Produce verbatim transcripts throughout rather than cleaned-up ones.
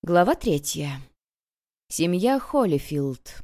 Глава третья. Семья Холлифилд.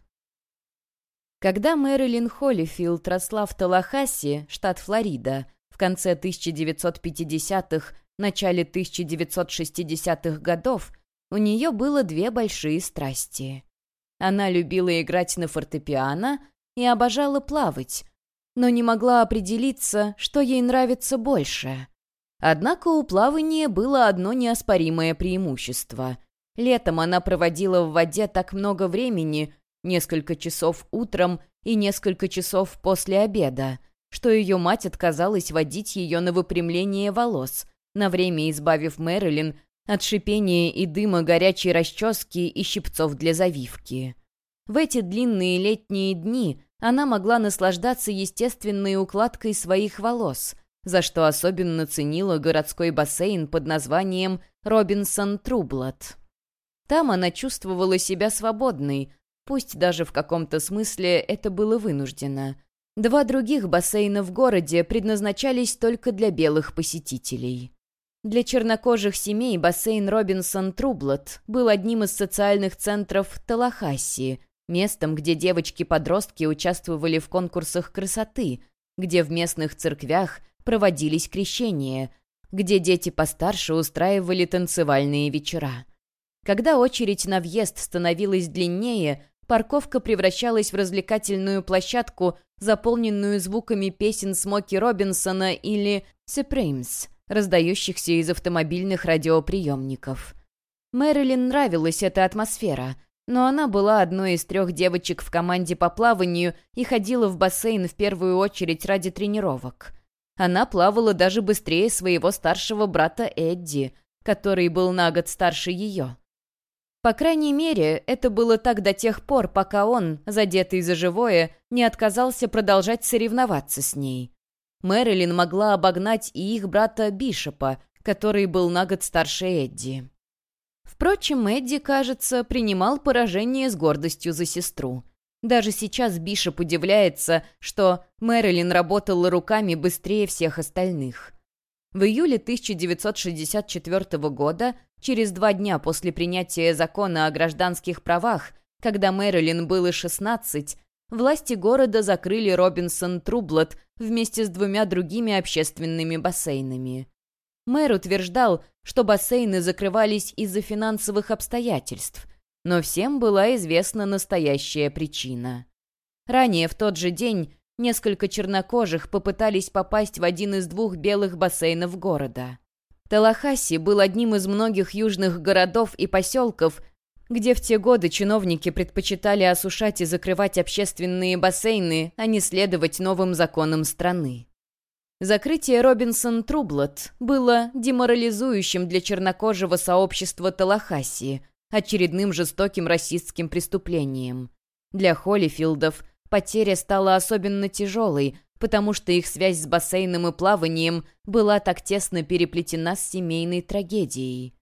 Когда Мэрилин Холлифилд росла в Таллахасси, штат Флорида, в конце тысяча девятьсот пятидесятых, начале тысяча девятьсот шестидесятых годов, у нее было две большие страсти. Она любила играть на фортепиано и обожала плавать, но не могла определиться, что ей нравится больше. Однако у плавания было одно неоспоримое преимущество. Летом она проводила в воде так много времени, несколько часов утром и несколько часов после обеда, что ее мать отказалась водить ее на выпрямление волос, на время избавив Мэрилин от шипения и дыма горячей расчески и щипцов для завивки. В эти длинные летние дни она могла наслаждаться естественной укладкой своих волос, за что особенно ценила городской бассейн под названием «Робинсон Трублот». Там она чувствовала себя свободной, пусть даже в каком-то смысле это было вынуждено. Два других бассейна в городе предназначались только для белых посетителей. Для чернокожих семей бассейн Робинсон Трублот был одним из социальных центров Таллахасси, местом, где девочки-подростки участвовали в конкурсах красоты, где в местных церквях проводились крещения, где дети постарше устраивали танцевальные вечера. Когда очередь на въезд становилась длиннее, парковка превращалась в развлекательную площадку, заполненную звуками песен Смоки Робинсона или «Supremes», раздающихся из автомобильных радиоприемников. Мэрилин нравилась эта атмосфера, но она была одной из трех девочек в команде по плаванию и ходила в бассейн в первую очередь ради тренировок. Она плавала даже быстрее своего старшего брата Эдди, который был на год старше ее. По крайней мере, это было так до тех пор, пока он, задетый за живое, не отказался продолжать соревноваться с ней. Мэрилин могла обогнать и их брата Бишопа, который был на год старше Эдди. Впрочем, Эдди, кажется, принимал поражение с гордостью за сестру. Даже сейчас Бишоп удивляется, что Мэрилин работала руками быстрее всех остальных. В июле тысяча девятьсот шестьдесят четвёртого года, через два дня после принятия закона о гражданских правах, когда Мэрилин было шестнадцать, власти города закрыли Робинсон Трублот вместе с двумя другими общественными бассейнами. Мэр утверждал, что бассейны закрывались из-за финансовых обстоятельств, но всем была известна настоящая причина. Ранее в тот же день несколько чернокожих попытались попасть в один из двух белых бассейнов города. Таллахасси был одним из многих южных городов и поселков, где в те годы чиновники предпочитали осушать и закрывать общественные бассейны, а не следовать новым законам страны. Закрытие Робинсон Трублот было деморализующим для чернокожего сообщества Таллахасси, очередным жестоким расистским преступлением. Для Холлифилдов потеря стала особенно тяжелой, потому что их связь с бассейном и плаванием была так тесно переплетена с семейной трагедией.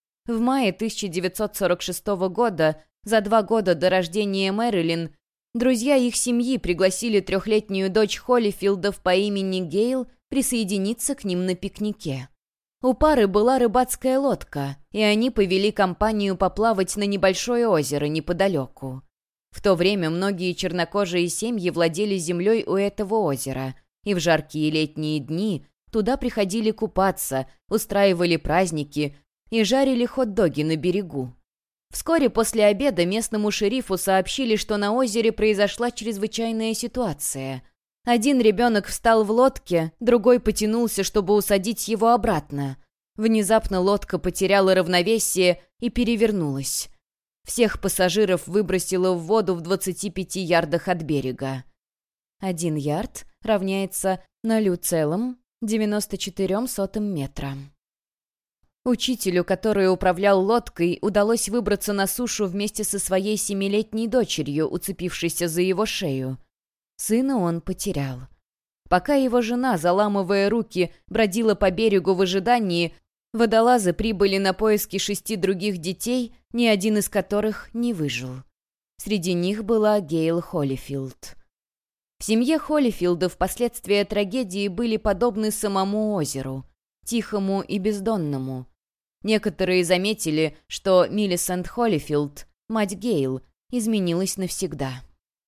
В мае тысяча девятьсот сорок шестого года, за два года до рождения Мэрилин, друзья их семьи пригласили трехлетнюю дочь Холлифилдов по имени Гейл присоединиться к ним на пикнике. У пары была рыбацкая лодка, и они повели компанию поплавать на небольшое озеро неподалеку. В то время многие чернокожие семьи владели землей у этого озера, и в жаркие летние дни туда приходили купаться, устраивали праздники и жарили хот-доги на берегу. Вскоре после обеда местному шерифу сообщили, что на озере произошла чрезвычайная ситуация. Один ребенок встал в лодке, другой потянулся, чтобы усадить его обратно. Внезапно лодка потеряла равновесие и перевернулась. Всех пассажиров выбросило в воду в двадцати пяти ярдах от берега. Один ярд равняется ноль целых девяносто четыре сотых метра. Учителю, который управлял лодкой, удалось выбраться на сушу вместе со своей семилетней дочерью, уцепившейся за его шею. Сына он потерял. Пока его жена, заламывая руки, бродила по берегу в ожидании, водолазы прибыли на поиски шести других детей, ни один из которых не выжил. Среди них была Гейл Холлифилд. В семье Холлифилдов последствия трагедии были подобны самому озеру, тихому и бездонному. некоторые заметили, что Миллисент Холлифилд, мать Гейл, изменилась навсегда.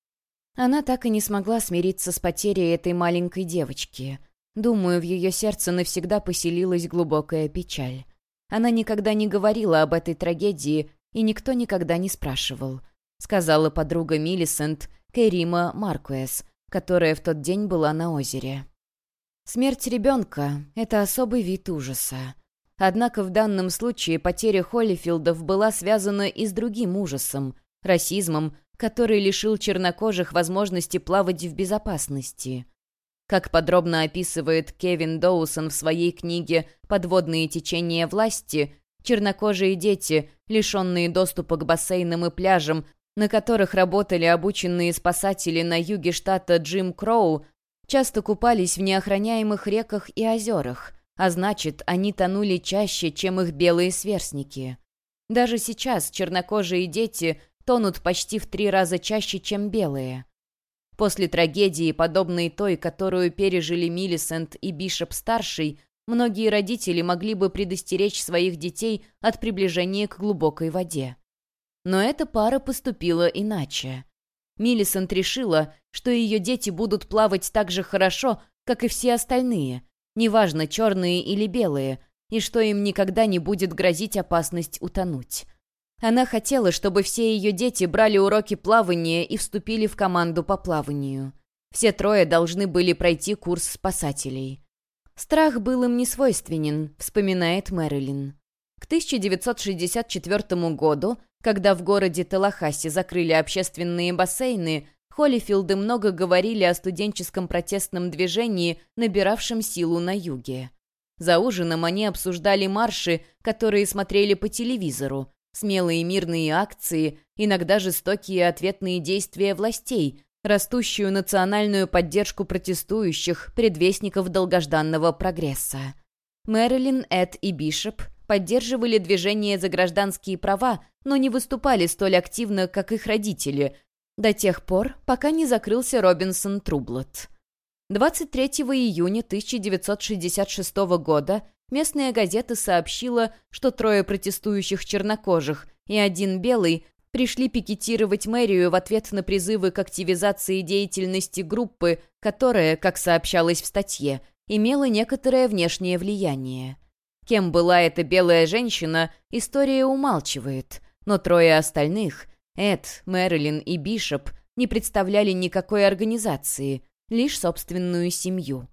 Она так и не смогла смириться с потерей этой маленькой девочки. Думаю, в ее сердце навсегда поселилась глубокая печаль. Она никогда не говорила об этой трагедии, и никто никогда не спрашивал, сказала подруга Миллисент Кэрима Маркуэс, которая в тот день была на озере. Смерть ребенка — это особый вид ужаса. Однако в данном случае потеря Холлифилдов была связана и с другим ужасом — расизмом, который лишил чернокожих возможности плавать в безопасности. Как подробно описывает Кевин Доусон в своей книге «Подводные течения власти», чернокожие дети, лишенные доступа к бассейнам и пляжам, на которых работали обученные спасатели на юге штата Джим Кроу, часто купались в неохраняемых реках и озерах, а значит, они тонули чаще, чем их белые сверстники. Даже сейчас чернокожие дети тонут почти в три раза чаще, чем белые. После трагедии, подобной той, которую пережили Миллисент и Бишоп-старший, многие родители могли бы предостеречь своих детей от приближения к глубокой воде. Но эта пара поступила иначе. Миллисент решила, что ее дети будут плавать так же хорошо, как и все остальные, неважно, черные или белые, и что им никогда не будет грозить опасность утонуть. Она хотела, чтобы все ее дети брали уроки плавания и вступили в команду по плаванию. Все трое должны были пройти курс спасателей. «Страх был им не свойственен», — вспоминает Мэрилин. К тысяча девятьсот шестьдесят четвёртому году, когда в городе Таллахасси закрыли общественные бассейны, Холлифилды много говорили о студенческом протестном движении, набиравшем силу на юге. За ужином они обсуждали марши, которые смотрели по телевизору, смелые мирные акции, иногда жестокие ответные действия властей, растущую национальную поддержку протестующих, предвестников долгожданного прогресса. Мэрилин, Эд и Бишоп поддерживали движение за гражданские права, но не выступали столь активно, как их родители, до тех пор, пока не закрылся Робинсон Трублот. двадцать третьего июня тысяча девятьсот шестьдесят шестого года местная газета сообщила, что трое протестующих чернокожих и один белый пришли пикетировать мэрию в ответ на призывы к активизации деятельности группы, которая, как сообщалось в статье, имела некоторое внешнее влияние. Кем была эта белая женщина, история умалчивает, но трое остальных — Эд, Мэрилин и Бишоп — не представляли никакой организации, лишь собственную семью.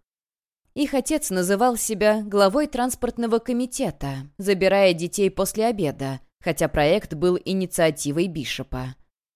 Их отец называл себя главой транспортного комитета, забирая детей после обеда, хотя проект был инициативой Бишопа.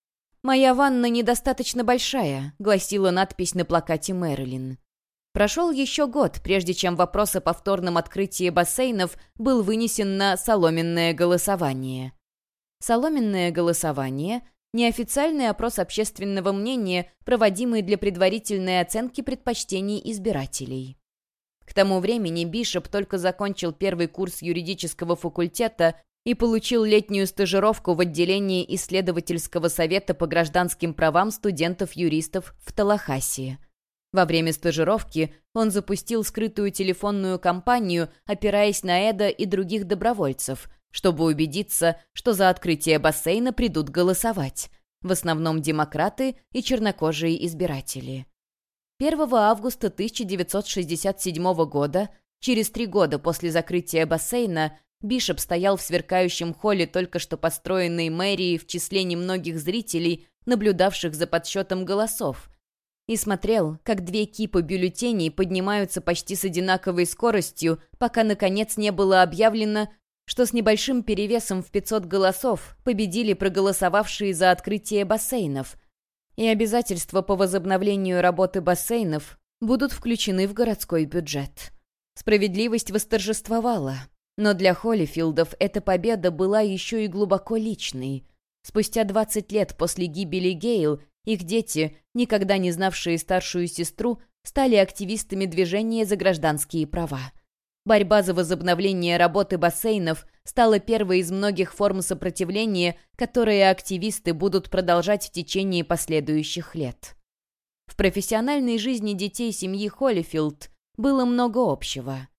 «Моя ванна недостаточно большая», — гласила надпись на плакате Мэрилин. Прошел еще год, прежде чем вопрос о повторном открытии бассейнов был вынесен на соломенное голосование. Соломенное голосование — неофициальный опрос общественного мнения, проводимый для предварительной оценки предпочтений избирателей. К тому времени Бишоп только закончил первый курс юридического факультета и получил летнюю стажировку в отделении исследовательского совета по гражданским правам студентов-юристов в Таллахасси. Во время стажировки он запустил скрытую телефонную кампанию, опираясь на Эда и других добровольцев, чтобы убедиться, что за открытие бассейна придут голосовать, в основном демократы и чернокожие избиратели. первого августа тысяча девятьсот шестьдесят седьмого года, через три года после закрытия бассейна, Бишоп стоял в сверкающем холле только что построенной мэрии в числе немногих зрителей, наблюдавших за подсчетом голосов, и смотрел, как две кипы бюллетеней поднимаются почти с одинаковой скоростью, пока, наконец, не было объявлено, что с небольшим перевесом в пятьсот голосов победили проголосовавшие за открытие бассейнов, и обязательства по возобновлению работы бассейнов будут включены в городской бюджет. Справедливость восторжествовала, но для Холлифилдов эта победа была еще и глубоко личной. Спустя двадцать лет после гибели Гейл их дети, никогда не знавшие старшую сестру, стали активистами движения за гражданские права. Борьба за возобновление работы бассейнов стала первой из многих форм сопротивления, которые активисты будут продолжать в течение последующих лет. В профессиональной жизни детей семьи Холлифилд было много общего.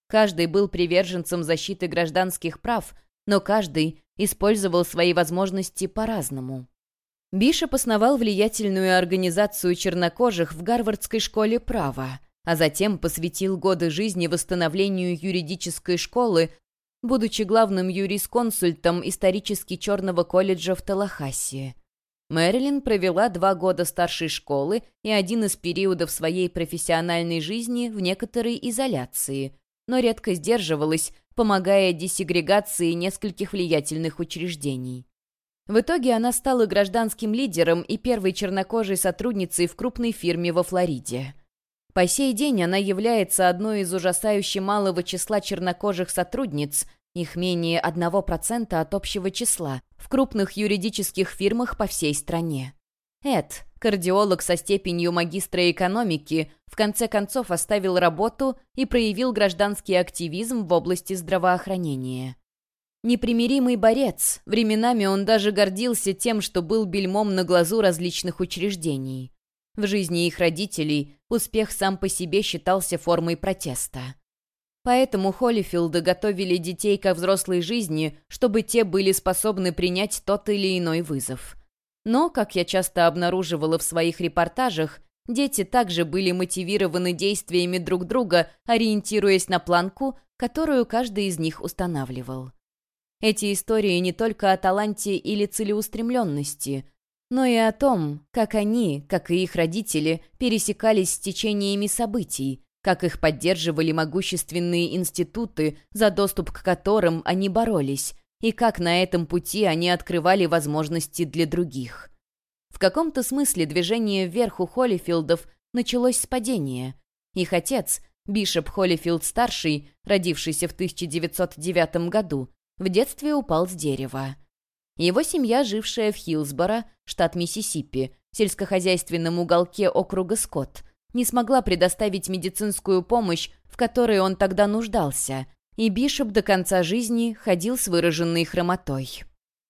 Каждый был приверженцем защиты гражданских прав, но каждый использовал свои возможности по-разному. Бишоп основал влиятельную организацию чернокожих в Гарвардской школе права, а затем посвятил годы жизни восстановлению юридической школы, будучи главным юрисконсультом исторически черного колледжа в Таллахасси. Мэрилин провела два года старшей школы и один из периодов своей профессиональной жизни в некоторой изоляции, но редко сдерживалась, помогая десегрегации нескольких влиятельных учреждений. В итоге она стала гражданским лидером и первой чернокожей сотрудницей в крупной фирме во Флориде. По сей день она является одной из ужасающе малого числа чернокожих сотрудниц, их менее одного процента от общего числа, в крупных юридических фирмах по всей стране. Эд, кардиолог со степенью магистра экономики, в конце концов оставил работу и проявил гражданский активизм в области здравоохранения. Непримиримый борец, временами он даже гордился тем, что был бельмом на глазу различных учреждений. В жизни их родителей успех сам по себе считался формой протеста. Поэтому Холлифилды готовили детей ко взрослой жизни, чтобы те были способны принять тот или иной вызов. Но, как я часто обнаруживала в своих репортажах, дети также были мотивированы действиями друг друга, ориентируясь на планку, которую каждый из них устанавливал. Эти истории не только о таланте или целеустремленности, но и о том, как они, как и их родители, пересекались с течениями событий, как их поддерживали могущественные институты, за доступ к которым они боролись, и как на этом пути они открывали возможности для других. В каком-то смысле движение вверх у Холлифилдов началось с падения. Их отец, Бишоп Холлифилд-старший, родившийся в тысяча девятьсот девятом году, в детстве упал с дерева. Его семья, жившая в Хиллсборо, штат Миссисипи, сельскохозяйственном уголке округа Скотт, не смогла предоставить медицинскую помощь, в которой он тогда нуждался, и Бишоп до конца жизни ходил с выраженной хромотой.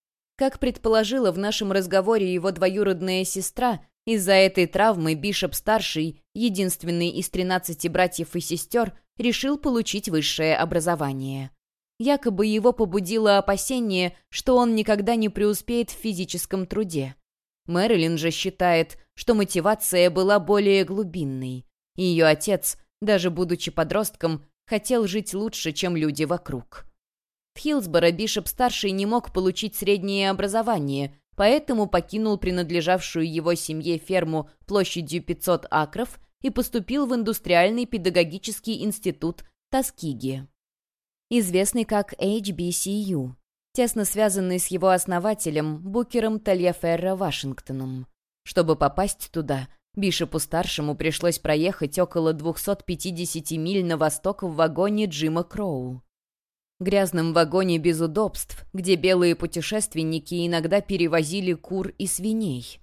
Как предположила в нашем разговоре его двоюродная сестра, из-за этой травмы Бишоп-старший, единственный из тринадцати братьев и сестер, решил получить высшее образование. Якобы его побудило опасение, что он никогда не преуспеет в физическом труде. Мэрилин же считает, что мотивация была более глубинной. Ее отец, даже будучи подростком, хотел жить лучше, чем люди вокруг. В Хиллсборо Бишоп-старший не мог получить среднее образование, поэтому покинул принадлежавшую его семье ферму площадью пятьсот акров и поступил в индустриальный педагогический институт Таскиги, известный как эйч би си ю, тесно связанный с его основателем Букером Тальяферро Вашингтоном. Чтобы попасть туда, Бишопу-старшему пришлось проехать около двухсот пятидесяти миль на восток в вагоне Джима Кроу. Грязном вагоне без удобств, где белые путешественники иногда перевозили кур и свиней.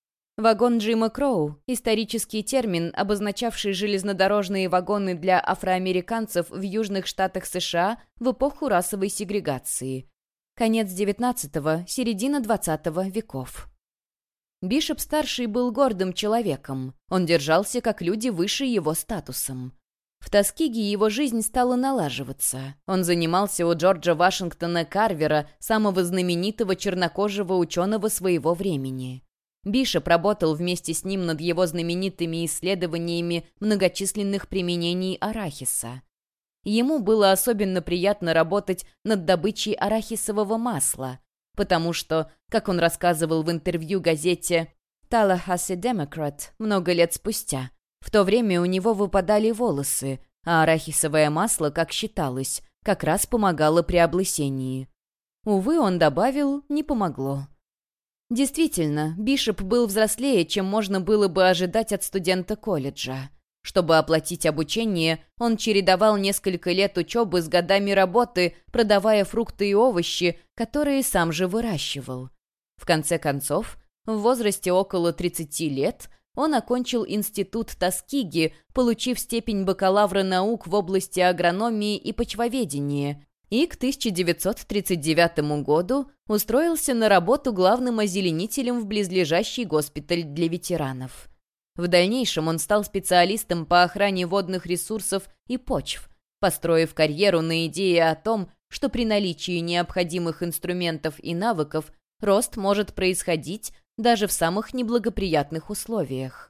Вагон Джима Кроу – исторический термин, обозначавший железнодорожные вагоны для афроамериканцев в южных штатах США в эпоху расовой сегрегации. Конец девятнадцатого – середина двадцатого веков. Бишоп-старший был гордым человеком. Он держался как люди выше его статусом. В Таскиге его жизнь стала налаживаться. Он занимался у Джорджа Вашингтона Карвера, самого знаменитого чернокожего ученого своего времени. Бишоп работал вместе с ним над его знаменитыми исследованиями многочисленных применений арахиса. Ему было особенно приятно работать над добычей арахисового масла, потому что, как он рассказывал в интервью газете «Tallahassee Democrat» много лет спустя, в то время у него выпадали волосы, а арахисовое масло, как считалось, как раз помогало при облысении. Увы, он добавил, не помогло. Действительно, Бишоп был взрослее, чем можно было бы ожидать от студента колледжа. Чтобы оплатить обучение, он чередовал несколько лет учебы с годами работы, продавая фрукты и овощи, которые сам же выращивал. В конце концов, в возрасте около тридцати лет, он окончил институт Таскиги, получив степень бакалавра наук в области агрономии и почвоведения, и к тысяча девятьсот тридцать девятому году устроился на работу главным озеленителем в близлежащий госпиталь для ветеранов. В дальнейшем он стал специалистом по охране водных ресурсов и почв, построив карьеру на идее о том, что при наличии необходимых инструментов и навыков рост может происходить даже в самых неблагоприятных условиях.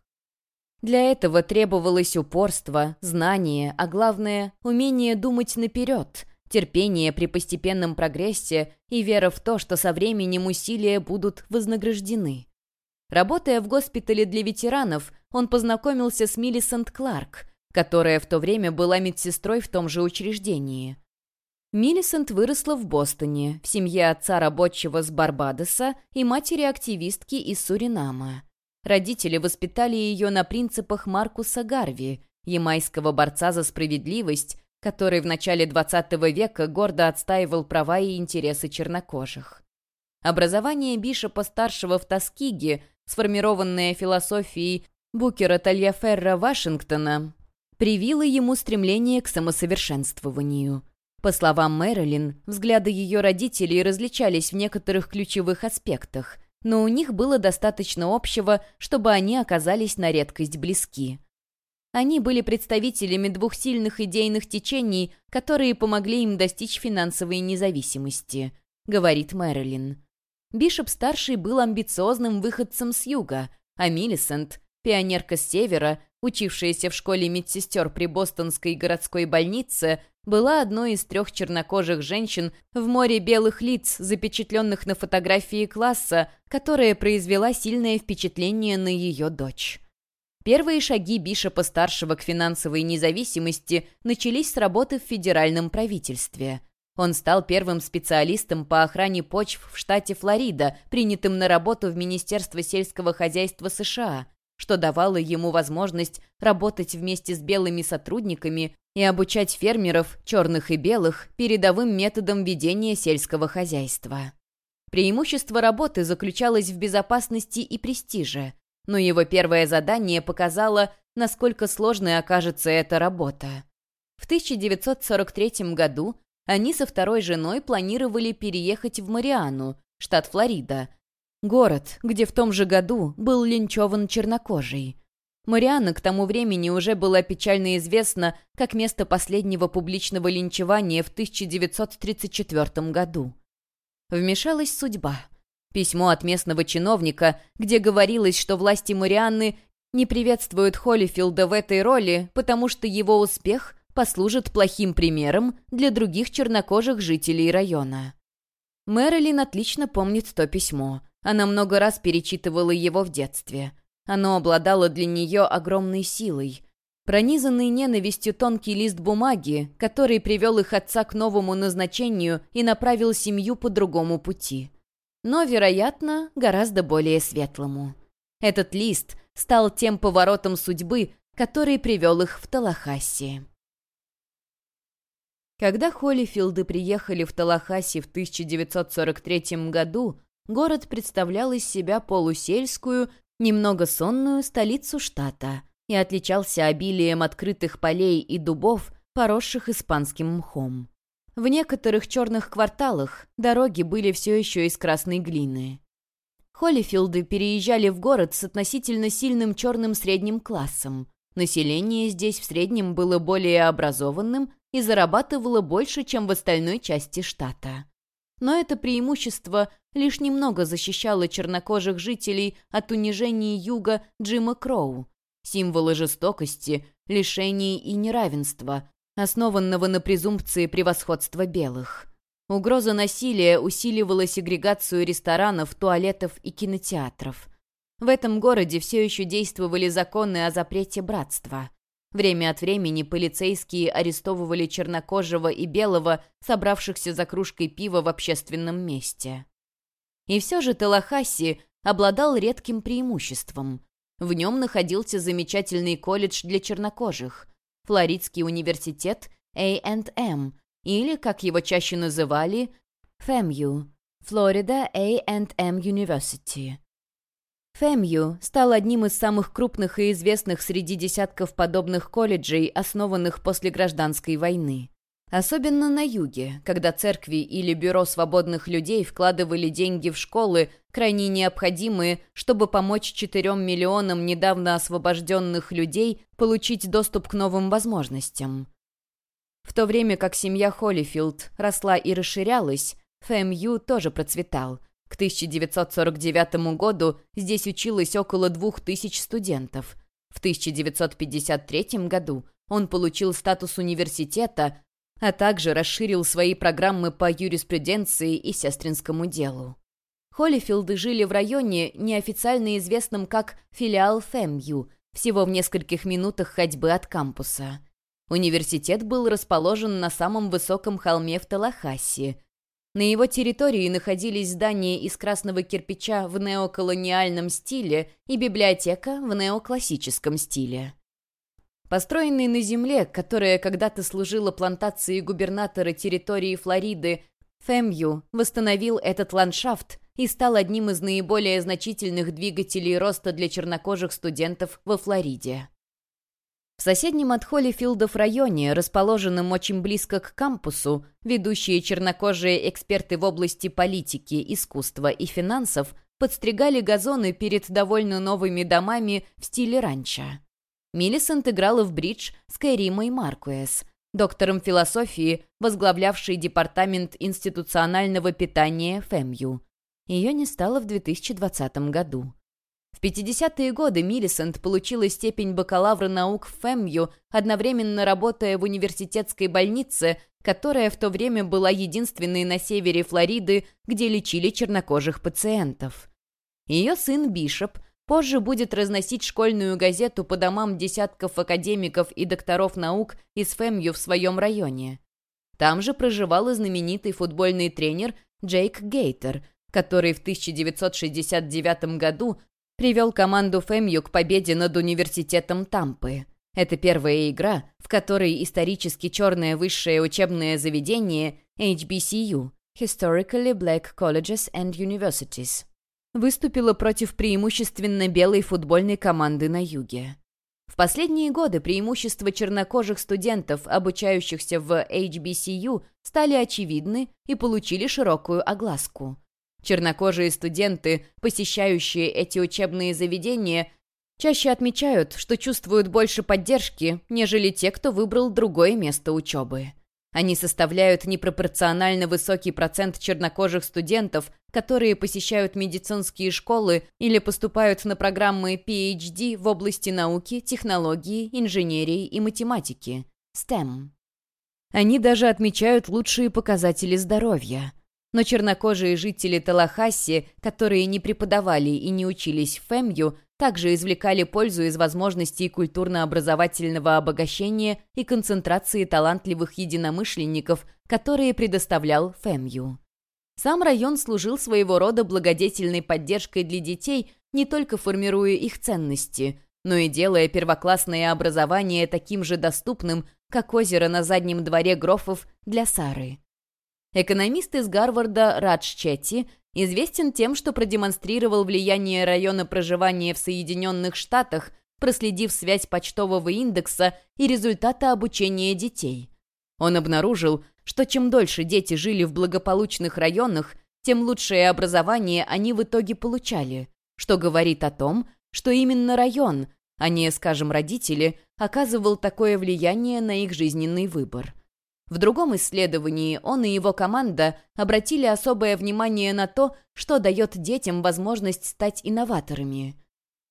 Для этого требовалось упорство, знание, а главное — умение думать наперед, терпение при постепенном прогрессе и вера в то, что со временем усилия будут вознаграждены. Работая в госпитале для ветеранов, он познакомился с Миллисент Кларк, которая в то время была медсестрой в том же учреждении. Миллисент выросла в Бостоне, в семье отца рабочего с Барбадоса и матери-активистки из Суринама. Родители воспитали ее на принципах Маркуса Гарви, ямайского борца за справедливость, который в начале двадцатого века гордо отстаивал права и интересы чернокожих. Образование Бишопа-старшего в Тоскиге, сформированное философией Букера Тальяферро Вашингтона, привило ему стремление к самосовершенствованию. По словам Мэрилин, взгляды ее родителей различались в некоторых ключевых аспектах, но у них было достаточно общего, чтобы они оказались на редкость близки. Они были представителями двух сильных идейных течений, которые помогли им достичь финансовой независимости, говорит Мэрилин. Бишоп-старший был амбициозным выходцем с юга, а Миллисент, пионерка с севера, учившаяся в школе медсестер при Бостонской городской больнице, была одной из трех чернокожих женщин в море белых лиц, запечатленных на фотографии класса, которая произвела сильное впечатление на ее дочь. Первые шаги Бишопа-старшего к финансовой независимости начались с работы в федеральном правительстве. Он стал первым специалистом по охране почв в штате Флорида, принятым на работу в Министерство сельского хозяйства США, что давало ему возможность работать вместе с белыми сотрудниками и обучать фермеров, черных и белых, передовым методам ведения сельского хозяйства. Преимущество работы заключалось в безопасности и престиже, но его первое задание показало, насколько сложной окажется эта работа. В тысяча девятьсот сорок третьем году они со второй женой планировали переехать в Мариану, штат Флорида, город, где в том же году был линчеван чернокожий. Мариана к тому времени уже была печально известна как место последнего публичного линчевания в тысяча девятьсот тридцать четвёртом году. Вмешалась судьба. Письмо от местного чиновника, где говорилось, что власти Марианны не приветствуют Холлифилда в этой роли, потому что его успех послужит плохим примером для других чернокожих жителей района. Мэрилин отлично помнит то письмо. Она много раз перечитывала его в детстве. Оно обладало для нее огромной силой. Пронизанный ненавистью тонкий лист бумаги, который привел их отца к новому назначению и направил семью по другому пути. Но, вероятно, гораздо более светлому. Этот лист стал тем поворотом судьбы, который привел их в Таллахасси. Когда Холлифилды приехали в Таллахасси в тысяча девятьсот сорок третьем году, город представлял из себя полусельскую, немного сонную столицу штата и отличался обилием открытых полей и дубов, поросших испанским мхом. В некоторых черных кварталах дороги были все еще из красной глины. Холлифилды переезжали в город с относительно сильным черным средним классом. Население здесь в среднем было более образованным и зарабатывало больше, чем в остальной части штата. Но это преимущество лишь немного защищало чернокожих жителей от унижений юга Джима Кроу, символа жестокости, лишений и неравенства, основанного на презумпции превосходства белых. Угроза насилия усиливала сегрегацию ресторанов, туалетов и кинотеатров. В этом городе все еще действовали законы о запрете братства. Время от времени полицейские арестовывали чернокожего и белого, собравшихся за кружкой пива в общественном месте. И все же Таллахасси обладал редким преимуществом. В нем находился замечательный колледж для чернокожих, Флоридский университет эй энд эм, или, как его чаще называли, фэмью, Florida эй энд эм University. фэмью стал одним из самых крупных и известных среди десятков подобных колледжей, основанных после гражданской войны. Особенно на юге, когда церкви или бюро свободных людей вкладывали деньги в школы, крайне необходимые, чтобы помочь четырем миллионам недавно освобожденных людей получить доступ к новым возможностям. В то время как семья Холлифилд росла и расширялась, ФМЮ тоже процветал. К тысяча девятьсот сорок девятому году здесь училось около двух тысяч студентов. В тысяча девятьсот пятьдесят третьем году он получил статус университета, а также расширил свои программы по юриспруденции и сестринскому делу. Холлифилды жили в районе, неофициально известном как филиал ФМЮ, всего в нескольких минутах ходьбы от кампуса. Университет был расположен на самом высоком холме в Таллахасси. На его территории находились здания из красного кирпича в неоколониальном стиле и библиотека в неоклассическом стиле. Построенный на земле, которая когда-то служила плантацией губернатора территории Флориды, ФМЮ восстановил этот ландшафт и стал одним из наиболее значительных двигателей роста для чернокожих студентов во Флориде. В соседнем от Холлифилдов районе, расположенном очень близко к кампусу, ведущие чернокожие эксперты в области политики, искусства и финансов подстригали газоны перед довольно новыми домами в стиле ранчо. Миллисент играла в бридж с Кэримой Маркуэс, доктором философии, возглавлявшей департамент институционального питания ФМЮ. Ее не стало в две тысячи двадцатом году. В пятидесятые годы Миллисент получила степень бакалавра наук в ФМЮ, одновременно работая в университетской больнице, которая в то время была единственной на севере Флориды, где лечили чернокожих пациентов. Ее сын Бишоп позже будет разносить школьную газету по домам десятков академиков и докторов наук из ФМЮ в своем районе. Там же проживал и знаменитый футбольный тренер Джейк Гейтер, который в тысяча девятьсот шестьдесят девятом году привел команду ФМЮ к победе над университетом Тампы. Это первая игра, в которой исторически черное высшее учебное заведение эйч би си ю (Historically Black Colleges and Universities) выступила против преимущественно белой футбольной команды на юге. В последние годы преимущества чернокожих студентов, обучающихся в эйч би си ю, стали очевидны и получили широкую огласку. Чернокожие студенты, посещающие эти учебные заведения, чаще отмечают, что чувствуют больше поддержки, нежели те, кто выбрал другое место учебы. Они составляют непропорционально высокий процент чернокожих студентов, которые посещают медицинские школы или поступают на программы пи эйч ди в области науки, технологии, инженерии и математики – стэм. Они даже отмечают лучшие показатели здоровья. Но чернокожие жители Таллахасси, которые не преподавали и не учились в ФМЮ, также извлекали пользу из возможностей культурно-образовательного обогащения и концентрации талантливых единомышленников, которые предоставлял ФМЮ. Сам район служил своего рода благодетельной поддержкой для детей, не только формируя их ценности, но и делая первоклассное образование таким же доступным, как озеро на заднем дворе Грофов для Сары. Экономист из Гарварда Радж Четти известен тем, что продемонстрировал влияние района проживания в Соединенных Штатах, проследив связь почтового индекса и результата обучения детей. Он обнаружил, что чем дольше дети жили в благополучных районах, тем лучшее образование они в итоге получали, что говорит о том, что именно район, а не, скажем, родители, оказывал такое влияние на их жизненный выбор. В другом исследовании он и его команда обратили особое внимание на то, что дает детям возможность стать инноваторами.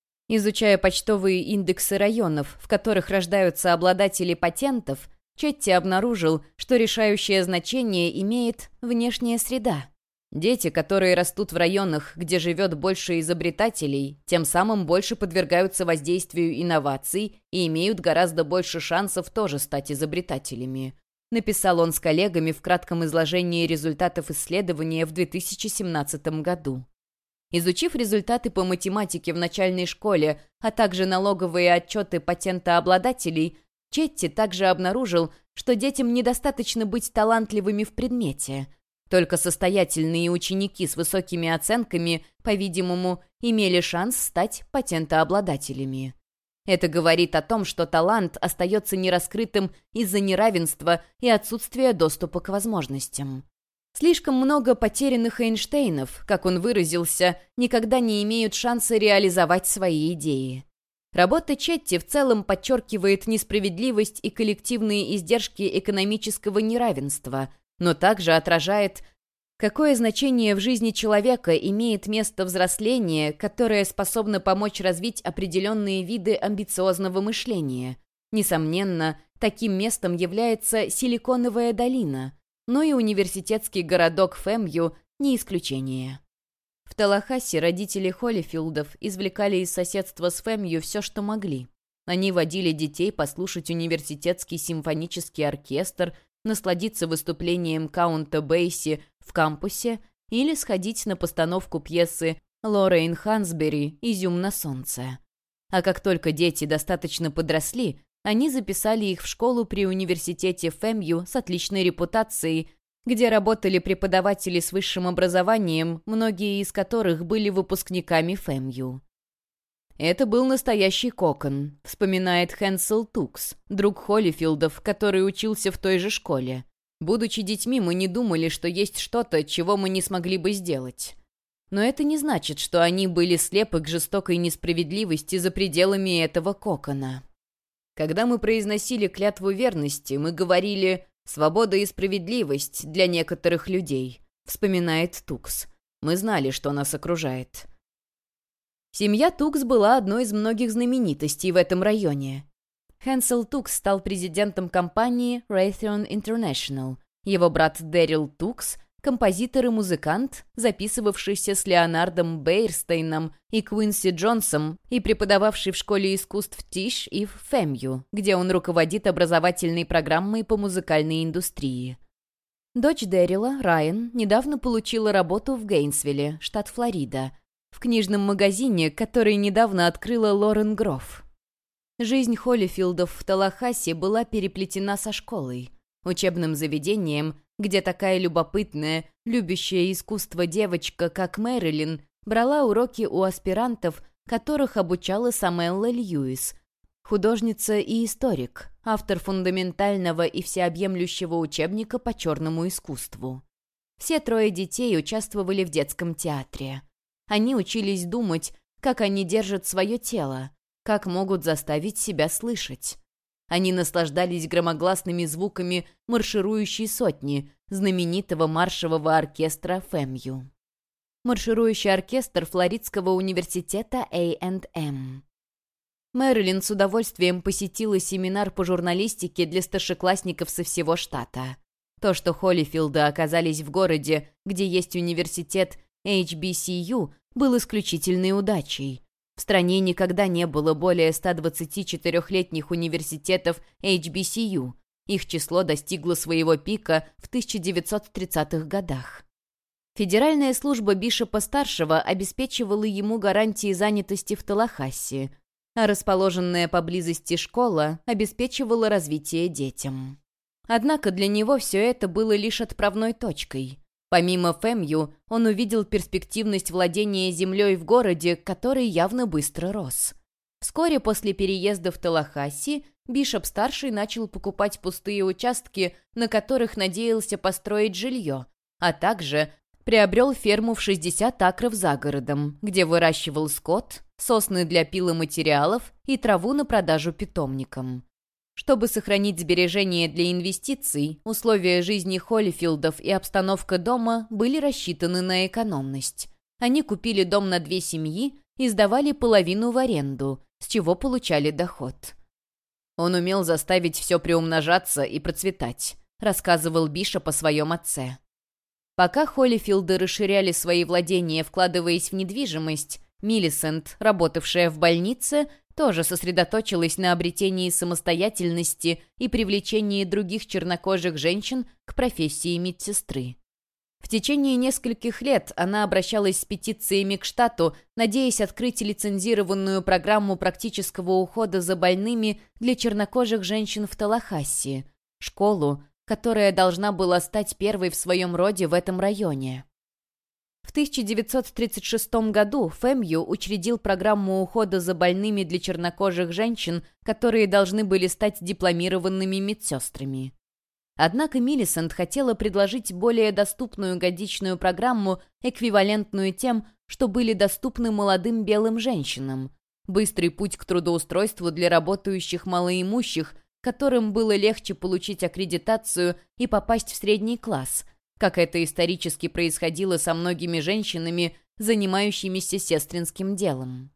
Изучая почтовые индексы районов, в которых рождаются обладатели патентов, Четти обнаружил, что решающее значение имеет внешняя среда. Дети, которые растут в районах, где живет больше изобретателей, тем самым больше подвергаются воздействию инноваций и имеют гораздо больше шансов тоже стать изобретателями. Написал он с коллегами в кратком изложении результатов исследования в две тысячи семнадцатом году. Изучив результаты по математике в начальной школе, а также налоговые отчеты патентообладателей, Четти также обнаружил, что детям недостаточно быть талантливыми в предмете. Только состоятельные ученики с высокими оценками, по-видимому, имели шанс стать патентообладателями. Это говорит о том, что талант остается нераскрытым из-за неравенства и отсутствия доступа к возможностям. Слишком много потерянных Эйнштейнов, как он выразился, никогда не имеют шанса реализовать свои идеи. Работа Четти в целом подчеркивает несправедливость и коллективные издержки экономического неравенства, но также отражает, какое значение в жизни человека имеет место взросление, которое способно помочь развить определенные виды амбициозного мышления. Несомненно, таким местом является Силиконовая долина, но и университетский городок Фэмью не исключение. В Таллахасси родители Холлифилдов извлекали из соседства с Фэмью все, что могли. Они водили детей послушать университетский симфонический оркестр, насладиться выступлением Каунта Бейси в кампусе или сходить на постановку пьесы Лоррейн Хансбери «Изюм на солнце». А как только дети достаточно подросли, они записали их в школу при университете Фэмью с отличной репутацией, где работали преподаватели с высшим образованием, многие из которых были выпускниками Фэмью. «Это был настоящий кокон», — вспоминает Хэнсел Тукс, друг Холлифилдов, который учился в той же школе. «Будучи детьми, мы не думали, что есть что-то, чего мы не смогли бы сделать. Но это не значит, что они были слепы к жестокой несправедливости за пределами этого кокона. Когда мы произносили клятву верности, мы говорили «свобода и справедливость для некоторых людей», — вспоминает Тукс. «Мы знали, что нас окружает». Семья Тукс была одной из многих знаменитостей в этом районе. Хэнсел Тукс стал президентом компании Raytheon International. Его брат Дэрил Тукс — композитор и музыкант, записывавшийся с Леонардом Бейрстейном и Квинси Джонсом и преподававший в школе искусств Тиш и в Фэмью, где он руководит образовательной программой по музыкальной индустрии. Дочь Дэрила, Райан, недавно получила работу в Гейнсвилле, штат Флорида, в книжном магазине, который недавно открыла Лорен Гроф. Жизнь Холлифилдов в Таллахасси была переплетена со школой, учебным заведением, где такая любопытная, любящая искусство девочка, как Мэрилин, брала уроки у аспирантов, которых обучала Самелла Льюис, художница и историк, автор фундаментального и всеобъемлющего учебника по черному искусству. Все трое детей участвовали в детском театре. Они учились думать, как они держат свое тело, как могут заставить себя слышать. Они наслаждались громогласными звуками марширующей сотни, знаменитого маршевого оркестра Фэмью. Марширующий оркестр Флоридского университета эй энд эм. Мэрилин с удовольствием посетила семинар по журналистике для старшеклассников со всего штата. То, что Холлифилды оказались в городе, где есть университет эйч би си ю, был исключительной удачей. В стране никогда не было более ста двадцати четырёхлетних университетов эйч би си ю. Их число достигло своего пика в тысяча девятьсот тридцатых годах. Федеральная служба Бишопа-старшего обеспечивала ему гарантии занятости в Таллахасси, а расположенная поблизости школа обеспечивала развитие детям. Однако для него все это было лишь отправной точкой. Помимо Фэмью, он увидел перспективность владения землей в городе, который явно быстро рос. Вскоре после переезда в Таллахасси Бишоп-старший начал покупать пустые участки, на которых надеялся построить жилье, а также приобрел ферму в шестьдесят акров за городом, где выращивал скот, сосны для пиломатериалов и траву на продажу питомникам. Чтобы сохранить сбережения для инвестиций, условия жизни Холлифилдов и обстановка дома были рассчитаны на экономность. Они купили дом на две семьи и сдавали половину в аренду, с чего получали доход. «Он умел заставить все приумножаться и процветать», — рассказывал Бишоп о своем отце. Пока Холлифилды расширяли свои владения, вкладываясь в недвижимость, Миллисент, работавшая в больнице, тоже сосредоточилась на обретении самостоятельности и привлечении других чернокожих женщин к профессии медсестры. В течение нескольких лет она обращалась с петициями к штату, надеясь открыть лицензированную программу практического ухода за больными для чернокожих женщин в Таллахасси, школу, которая должна была стать первой в своем роде в этом районе. В тысяча девятьсот тридцать шестом году Фэмью учредил программу ухода за больными для чернокожих женщин, которые должны были стать дипломированными медсестрами. Однако Миллисент хотела предложить более доступную годичную программу, эквивалентную тем, что были доступны молодым белым женщинам. быстрый путь к трудоустройству для работающих малоимущих, которым было легче получить аккредитацию и попасть в средний класс, как это исторически происходило со многими женщинами, занимающимися сестринским делом.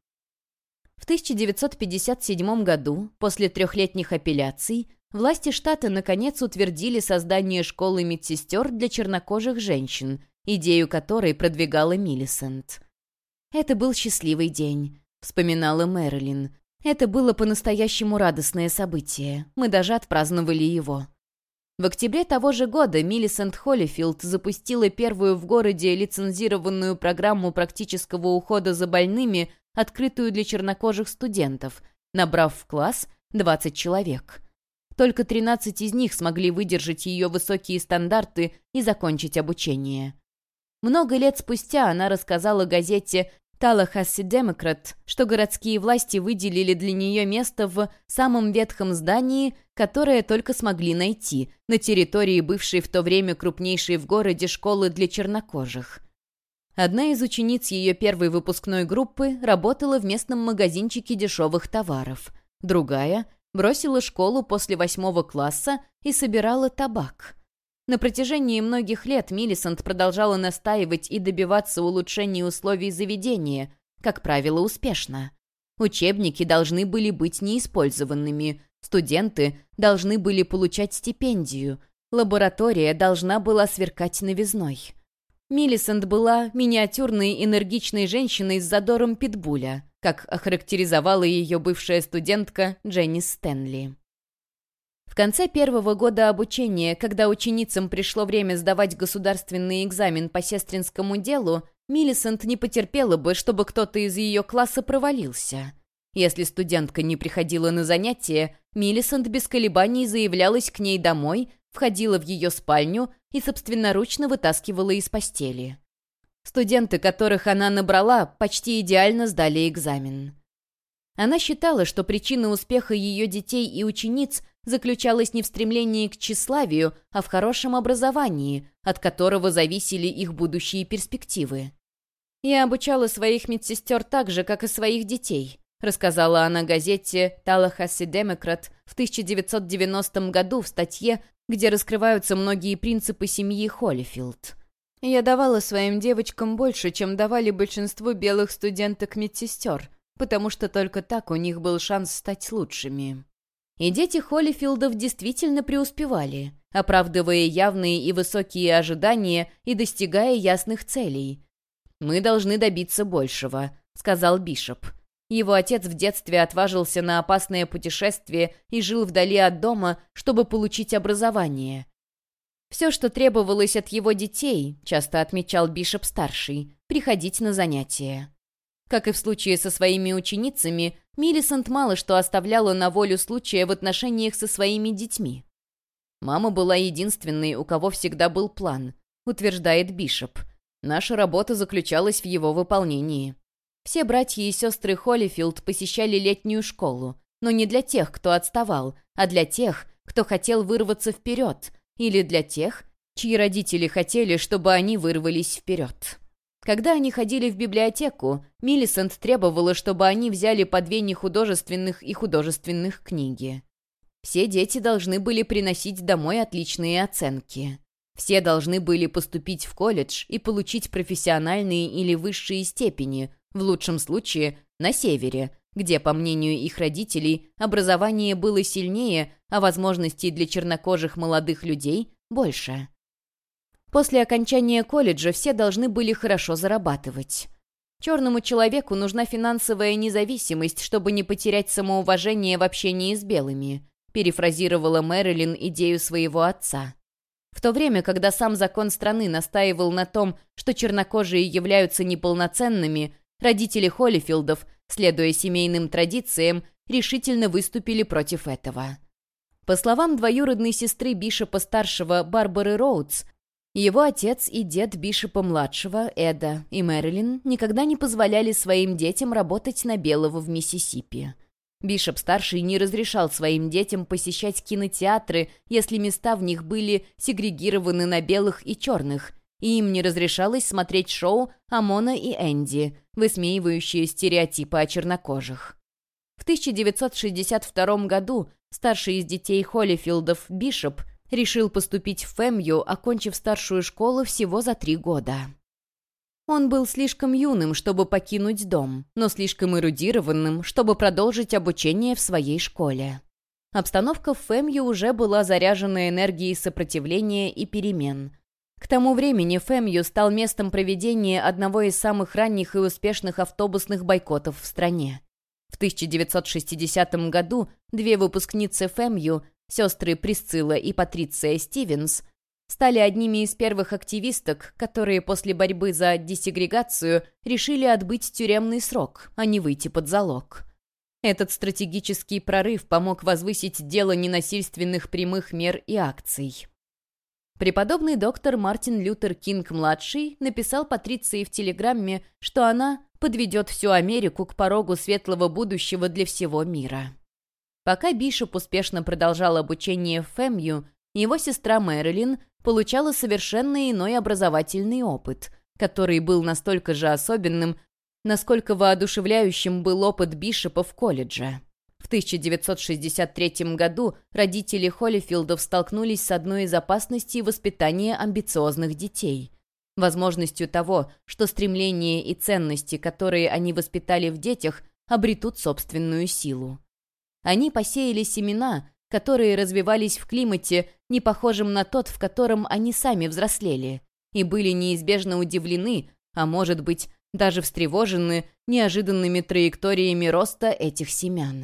В тысяча девятьсот пятьдесят седьмом году, после трехлетних апелляций, власти штата наконец утвердили создание школы медсестер для чернокожих женщин, идею которой продвигала Миллисент. «Это был счастливый день», — вспоминала Мэрилин. «Это было по-настоящему радостное событие. Мы даже отпраздновали его». В октябре того же года Миллисент Холлифилд запустила первую в городе лицензированную программу практического ухода за больными, открытую для чернокожих студентов, набрав в класс двадцать человек. Только тринадцать из них смогли выдержать ее высокие стандарты и закончить обучение. Много лет спустя она рассказала газете «Tallahassee Democrat», что городские власти выделили для нее место в самом ветхом здании, которое только смогли найти, на территории бывшей в то время крупнейшей в городе школы для чернокожих. Одна из учениц ее первой выпускной группы работала в местном магазинчике дешевых товаров. Другая бросила школу после восьмого класса и собирала табак. На протяжении многих лет Миллисент продолжала настаивать и добиваться улучшения условий заведения, как правило, успешно. Учебники должны были быть неиспользованными, студенты должны были получать стипендию, лаборатория должна была сверкать новизной. Миллисент была миниатюрной энергичной женщиной с задором питбуля, как охарактеризовала ее бывшая студентка Дженнис Стэнли. В конце первого года обучения, когда ученицам пришло время сдавать государственный экзамен по сестринскому делу, Миллисент не потерпела бы, чтобы кто-то из ее класса провалился. Если студентка не приходила на занятия, Миллисент без колебаний заявлялась к ней домой, входила в ее спальню и собственноручно вытаскивала из постели. Студенты, которых она набрала, почти идеально сдали экзамен. Она считала, что причина успеха ее детей и учениц заключалась не в стремлении к тщеславию, а в хорошем образовании, от которого зависели их будущие перспективы. «Я обучала своих медсестер так же, как и своих детей», рассказала она газете «Tallahassee Democrat» в тысяча девятьсот девяностом году в статье, где раскрываются многие принципы семьи Холлифилд. «Я давала своим девочкам больше, чем давали большинству белых студенток-медсестер, потому что только так у них был шанс стать лучшими». И дети Холлифилдов действительно преуспевали, оправдывая явные и высокие ожидания и достигая ясных целей. «Мы должны добиться большего», — сказал Бишоп. Его отец в детстве отважился на опасное путешествие и жил вдали от дома, чтобы получить образование. Все, что требовалось от его детей, часто отмечал Бишоп-старший, приходить на занятия. Как и в случае со своими ученицами, Миллисент мало что оставляла на волю случая в отношениях со своими детьми. «Мама была единственной, у кого всегда был план», — утверждает Бишоп. «Наша работа заключалась в его выполнении». Все братья и сестры Холлифилд посещали летнюю школу, но не для тех, кто отставал, а для тех, кто хотел вырваться вперед, или для тех, чьи родители хотели, чтобы они вырвались вперед. Когда они ходили в библиотеку, Миллисент требовала, чтобы они взяли по две нехудожественных и художественных книги. Все дети должны были приносить домой отличные оценки. Все должны были поступить в колледж и получить профессиональные или высшие степени, в лучшем случае на севере, где, по мнению их родителей, образование было сильнее, а возможностей для чернокожих молодых людей больше. После окончания колледжа все должны были хорошо зарабатывать. Черному человеку нужна финансовая независимость, чтобы не потерять самоуважение в общении с белыми, перефразировала Мэрилин идею своего отца. В то время, когда сам закон страны настаивал на том, что чернокожие являются неполноценными, родители Холлифилдов, следуя семейным традициям, решительно выступили против этого. По словам двоюродной сестры Бишопа-старшего Барбары Роудс, его отец и дед Бишопа-младшего, Эда и Мэрилин, никогда не позволяли своим детям работать на белого в Миссисипи. Бишоп-старший не разрешал своим детям посещать кинотеатры, если места в них были сегрегированы на белых и черных, и им не разрешалось смотреть шоу «Амона и Энди», высмеивающие стереотипы о чернокожих. В тысяча девятьсот шестьдесят втором году старший из детей Холлифилдов, Бишоп, решил поступить в ФЭМЮ, окончив старшую школу всего за три года. Он был слишком юным, чтобы покинуть дом, но слишком эрудированным, чтобы продолжить обучение в своей школе. Обстановка в ФЭМЮ уже была заряжена энергией сопротивления и перемен. К тому времени ФЭМЮ стал местом проведения одного из самых ранних и успешных автобусных бойкотов в стране. В тысяча девятьсот шестидесятом году две выпускницы ФЭМЮ, сестры Присцилла и Патриция Стивенс, стали одними из первых активисток, которые после борьбы за десегрегацию решили отбыть тюремный срок, а не выйти под залог. Этот стратегический прорыв помог возвысить дело ненасильственных прямых мер и акций. Преподобный доктор Мартин Лютер Кинг-младший написал Патриции в телеграмме, что она подведет всю Америку к порогу светлого будущего для всего мира. Пока Бишоп успешно продолжал обучение в ФЭМЮ, его сестра Мэрилин получала совершенно иной образовательный опыт, который был настолько же особенным, насколько воодушевляющим был опыт Бишопа в колледже. В тысяча девятьсот шестьдесят третьем году родители Холлифилдов столкнулись с одной из опасностей воспитания амбициозных детей – возможностью того, что стремления и ценности, которые они воспитали в детях, обретут собственную силу. Они посеяли семена, которые развивались в климате, не похожем на тот, в котором они сами взрослели, и были неизбежно удивлены, а может быть, даже встревожены неожиданными траекториями роста этих семян.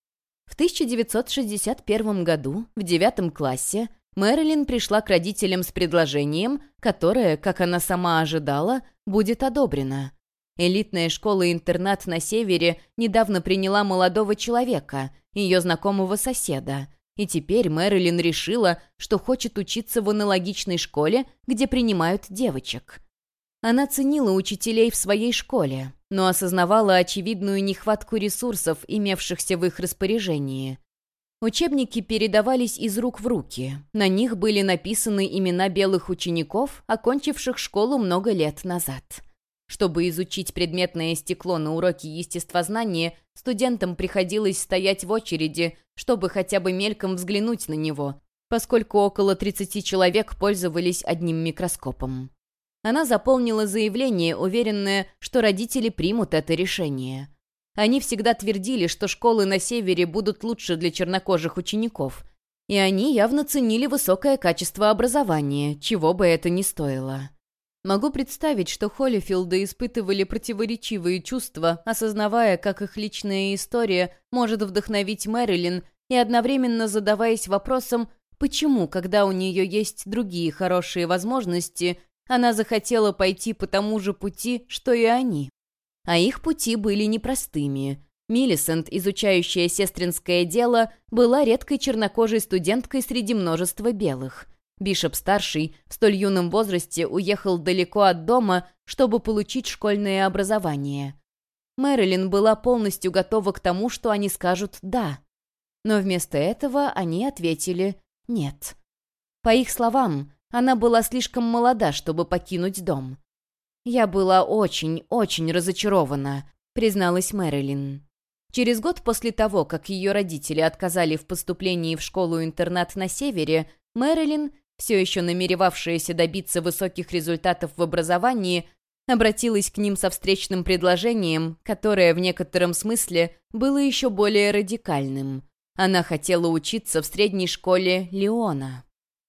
В тысяча девятьсот шестьдесят первом году, в девятом классе, Мэрилин пришла к родителям с предложением, которое, как она сама ожидала, будет одобрено. Элитная школа-интернат на севере недавно приняла молодого человека, ее знакомого соседа, и теперь Мэрилин решила, что хочет учиться в аналогичной школе, где принимают девочек. Она ценила учителей в своей школе, но осознавала очевидную нехватку ресурсов, имевшихся в их распоряжении. Учебники передавались из рук в руки. На них были написаны имена белых учеников, окончивших школу много лет назад. Чтобы изучить предметное стекло на уроке естествознания, студентам приходилось стоять в очереди, чтобы хотя бы мельком взглянуть на него, поскольку около тридцати человек пользовались одним микроскопом. Она заполнила заявление, уверенная, что родители примут это решение. Они всегда твердили, что школы на севере будут лучше для чернокожих учеников, и они явно ценили высокое качество образования, чего бы это ни стоило. Могу представить, что Холлифилды испытывали противоречивые чувства, осознавая, как их личная история может вдохновить Мэрилин, и одновременно задаваясь вопросом, почему, когда у нее есть другие хорошие возможности, она захотела пойти по тому же пути, что и они. А их пути были непростыми. Миллисент, изучающая сестринское дело, была редкой чернокожей студенткой среди множества белых. Бишоп-старший в столь юном возрасте уехал далеко от дома, чтобы получить школьное образование. Мэрилин была полностью готова к тому, что они скажут «да». Но вместо этого они ответили «нет». По их словам, она была слишком молода, чтобы покинуть дом. «Я была очень, очень разочарована», — призналась Мэрилин. Через год после того, как ее родители отказали в поступлении в школу-интернат на севере, Мэрилин, все еще намеревавшаяся добиться высоких результатов в образовании, обратилась к ним со встречным предложением, которое в некотором смысле было еще более радикальным. Она хотела учиться в средней школе Леона.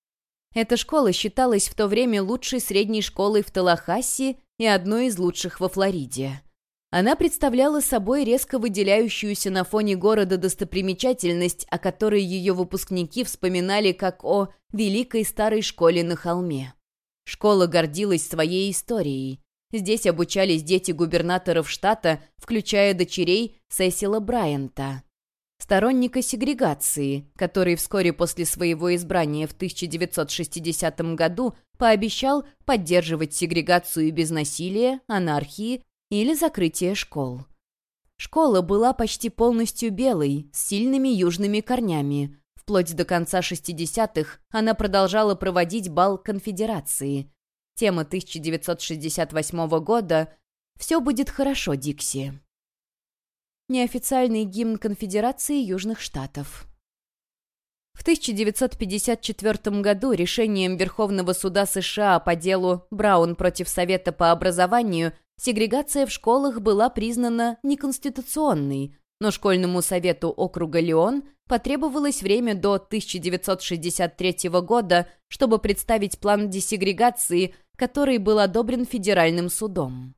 Эта школа считалась в то время лучшей средней школой в Таллахасси и одной из лучших во Флориде. Она представляла собой резко выделяющуюся на фоне города достопримечательность, о которой ее выпускники вспоминали как о «великой старой школе на холме». Школа гордилась своей историей. Здесь обучались дети губернаторов штата, включая дочерей Сесила Брайанта, сторонника сегрегации, который вскоре после своего избрания в тысяча девятьсот шестидесятом году пообещал поддерживать сегрегацию без насилия, анархии или закрытия школ. Школа была почти полностью белой, с сильными южными корнями. Вплоть до конца шестидесятых она продолжала проводить бал конфедерации. Тема тысяча девятьсот шестьдесят восьмого года «Все будет хорошо, Дикси». неофициальный гимн Конфедерации Южных Штатов. В тысяча девятьсот пятьдесят четвёртом году решением Верховного суда США по делу Браун против Совета по образованию сегрегация в школах была признана неконституционной, но школьному совету округа Леон потребовалось время до тысяча девятьсот шестьдесят третьего года, чтобы представить план десегрегации, который был одобрен федеральным судом.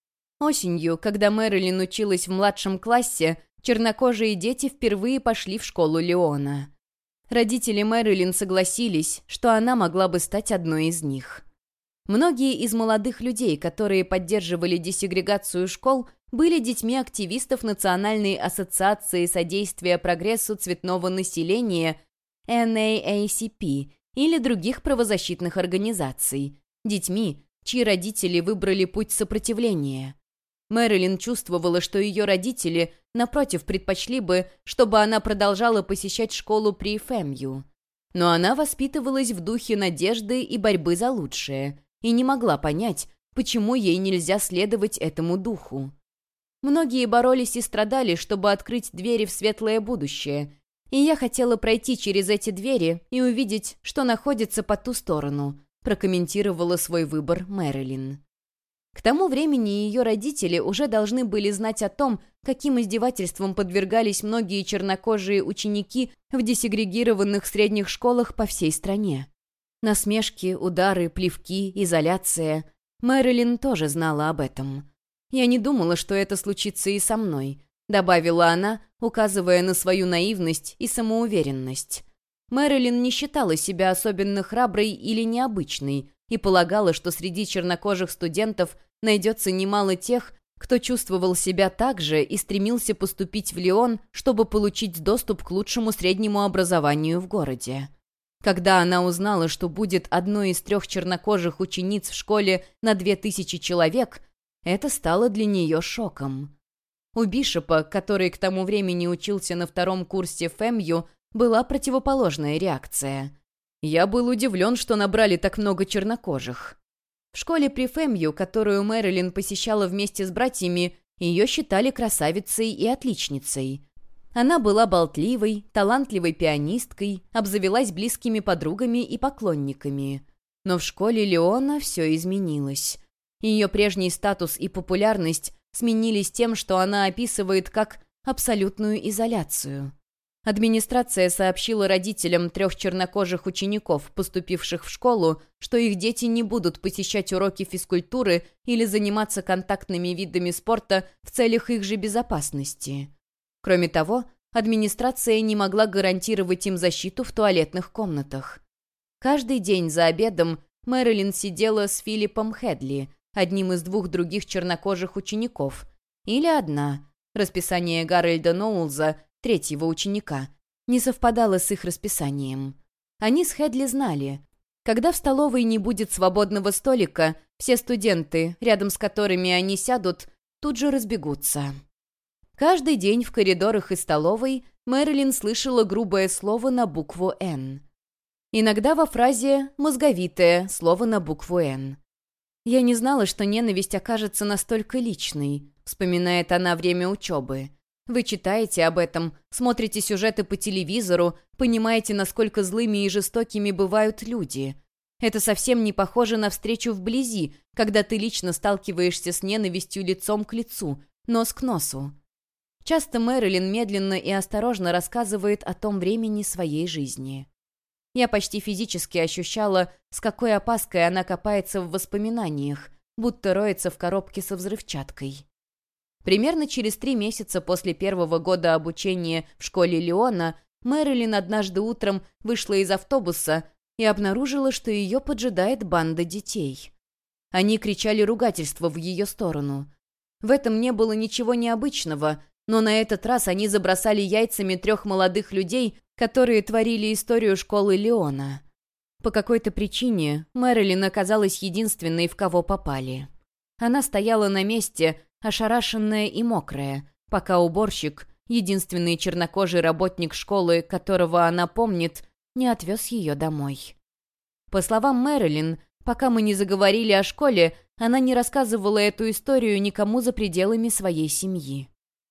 Осенью, когда Мэрилин училась в младшем классе, чернокожие дети впервые пошли в школу Леона. Родители Мэрилин согласились, что она могла бы стать одной из них. Многие из молодых людей, которые поддерживали десегрегацию школ, были детьми активистов Национальной ассоциации содействия прогрессу цветного населения эн эй эй си пи или других правозащитных организаций, детьми, чьи родители выбрали путь сопротивления. Мэрилин чувствовала, что ее родители, напротив, предпочли бы, чтобы она продолжала посещать школу при ФЭМЮ. Но она воспитывалась в духе надежды и борьбы за лучшее и не могла понять, почему ей нельзя следовать этому духу. Многие боролись и страдали, чтобы открыть двери в светлое будущее, и я хотела пройти через эти двери и увидеть, что находится по ту сторону, прокомментировала свой выбор Мэрилин. К тому времени ее родители уже должны были знать о том, каким издевательствам подвергались многие чернокожие ученики в десегрегированных средних школах по всей стране. Насмешки, удары, плевки, изоляция. Мэрилин тоже знала об этом. «Я не думала, что это случится и со мной», — добавила она, указывая на свою наивность и самоуверенность. Мэрилин не считала себя особенно храброй или необычной и полагала, что среди чернокожих студентов найдется немало тех, кто чувствовал себя так же и стремился поступить в Леон, чтобы получить доступ к лучшему среднему образованию в городе. Когда она узнала, что будет одной из трех чернокожих учениц в школе на две тысячи человек, это стало для нее шоком. У Бишопа, который к тому времени учился на втором курсе ФЭМЮ, была противоположная реакция. «Я был удивлен, что набрали так много чернокожих». В школе при ФЭМЮ, которую Мэрилин посещала вместе с братьями, ее считали красавицей и отличницей. Она была болтливой, талантливой пианисткой, обзавелась близкими подругами и поклонниками. Но в школе Леона все изменилось. Ее прежний статус и популярность сменились тем, что она описывает как абсолютную изоляцию. Администрация сообщила родителям трех чернокожих учеников, поступивших в школу, что их дети не будут посещать уроки физкультуры или заниматься контактными видами спорта в целях их же безопасности. Кроме того, администрация не могла гарантировать им защиту в туалетных комнатах. Каждый день за обедом Мэрилин сидела с Филиппом Хедли, одним из двух других чернокожих учеников, или одна. Расписание Гарольда Ноулза, третьего ученика, не совпадало с их расписанием. Они с Хедли знали, когда в столовой не будет свободного столика, все студенты, рядом с которыми они сядут, тут же разбегутся. Каждый день в коридорах и столовой Мэрилин слышала грубое слово на букву «Н». Иногда во фразе «мозговитое» слово на букву «Н». «Я не знала, что ненависть окажется настолько личной», — вспоминает она время учебы. Вы читаете об этом, смотрите сюжеты по телевизору, понимаете, насколько злыми и жестокими бывают люди. Это совсем не похоже на встречу вблизи, когда ты лично сталкиваешься с ненавистью лицом к лицу, нос к носу. Часто Мэрилин медленно и осторожно рассказывает о том времени своей жизни. Я почти физически ощущала, с какой опаской она копается в воспоминаниях, будто роется в коробке со взрывчаткой. Примерно через три месяца после первого года обучения в школе Леона Мэрилин однажды утром вышла из автобуса и обнаружила, что ее поджидает банда детей. Они кричали ругательства в ее сторону. В этом не было ничего необычного, но на этот раз они забросали яйцами трех молодых людей, которые творили историю школы Леона. По какой-то причине Мэрилин оказалась единственной, в кого попали. Она стояла на месте, ошарашенная и мокрая, пока уборщик, единственный чернокожий работник школы, которого она помнит, не отвез ее домой. По словам Мэрилин, пока мы не заговорили о школе, она не рассказывала эту историю никому за пределами своей семьи.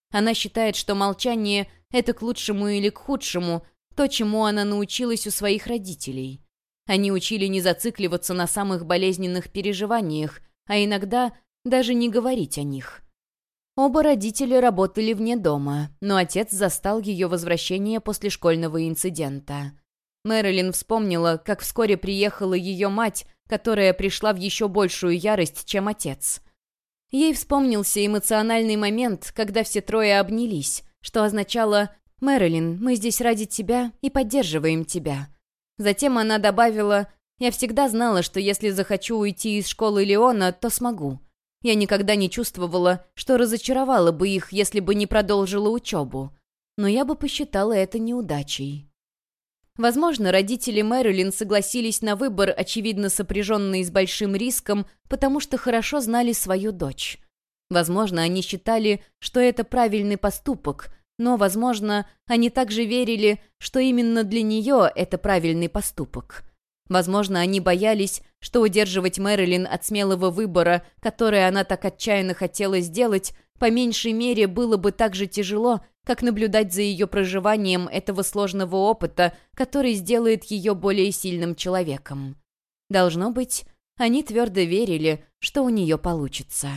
Она считает, что молчание — это к лучшему или к худшему, то, чему она научилась у своих родителей. Они учили не зацикливаться на самых болезненных переживаниях, а иногда даже не говорить о них. Оба родителя работали вне дома, но отец застал ее возвращение после школьного инцидента. Мэрилин вспомнила, как вскоре приехала ее мать, которая пришла в еще большую ярость, чем отец. Ей вспомнился эмоциональный момент, когда все трое обнялись, что означало «Мэрилин, мы здесь ради тебя и поддерживаем тебя». Затем она добавила «Я всегда знала, что если захочу уйти из школы Леона, то смогу. Я никогда не чувствовала, что разочаровала бы их, если бы не продолжила учебу. Но я бы посчитала это неудачей». Возможно, родители Мэрилин согласились на выбор, очевидно сопряженный с большим риском, потому что хорошо знали свою дочь. Возможно, они считали, что это правильный поступок, но, возможно, они также верили, что именно для нее это правильный поступок. Возможно, они боялись, что удерживать Мэрилин от смелого выбора, который она так отчаянно хотела сделать, по меньшей мере было бы так же тяжело, как наблюдать за ее проживанием этого сложного опыта, который сделает ее более сильным человеком. Должно быть, они твердо верили, что у нее получится.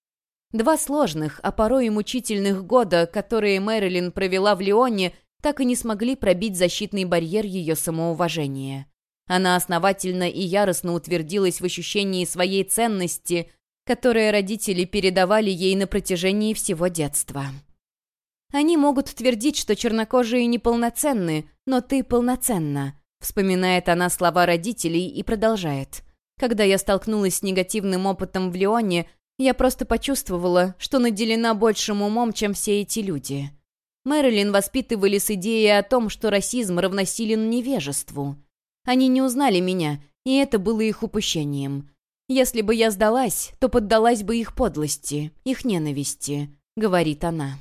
Два сложных, а порой и мучительных года, которые Мэрилин провела в Леоне, так и не смогли пробить защитный барьер ее самоуважения. Она основательно и яростно утвердилась в ощущении своей ценности, которое родители передавали ей на протяжении всего детства. «Они могут твердить, что чернокожие неполноценны, но ты полноценна», вспоминает она слова родителей и продолжает. «Когда я столкнулась с негативным опытом в Леоне, я просто почувствовала, что наделена большим умом, чем все эти люди». Мэрилин воспитывали с идеей о том, что расизм равносилен невежеству. Они не узнали меня, и это было их упущением. «Если бы я сдалась, то поддалась бы их подлости, их ненависти», — говорит она.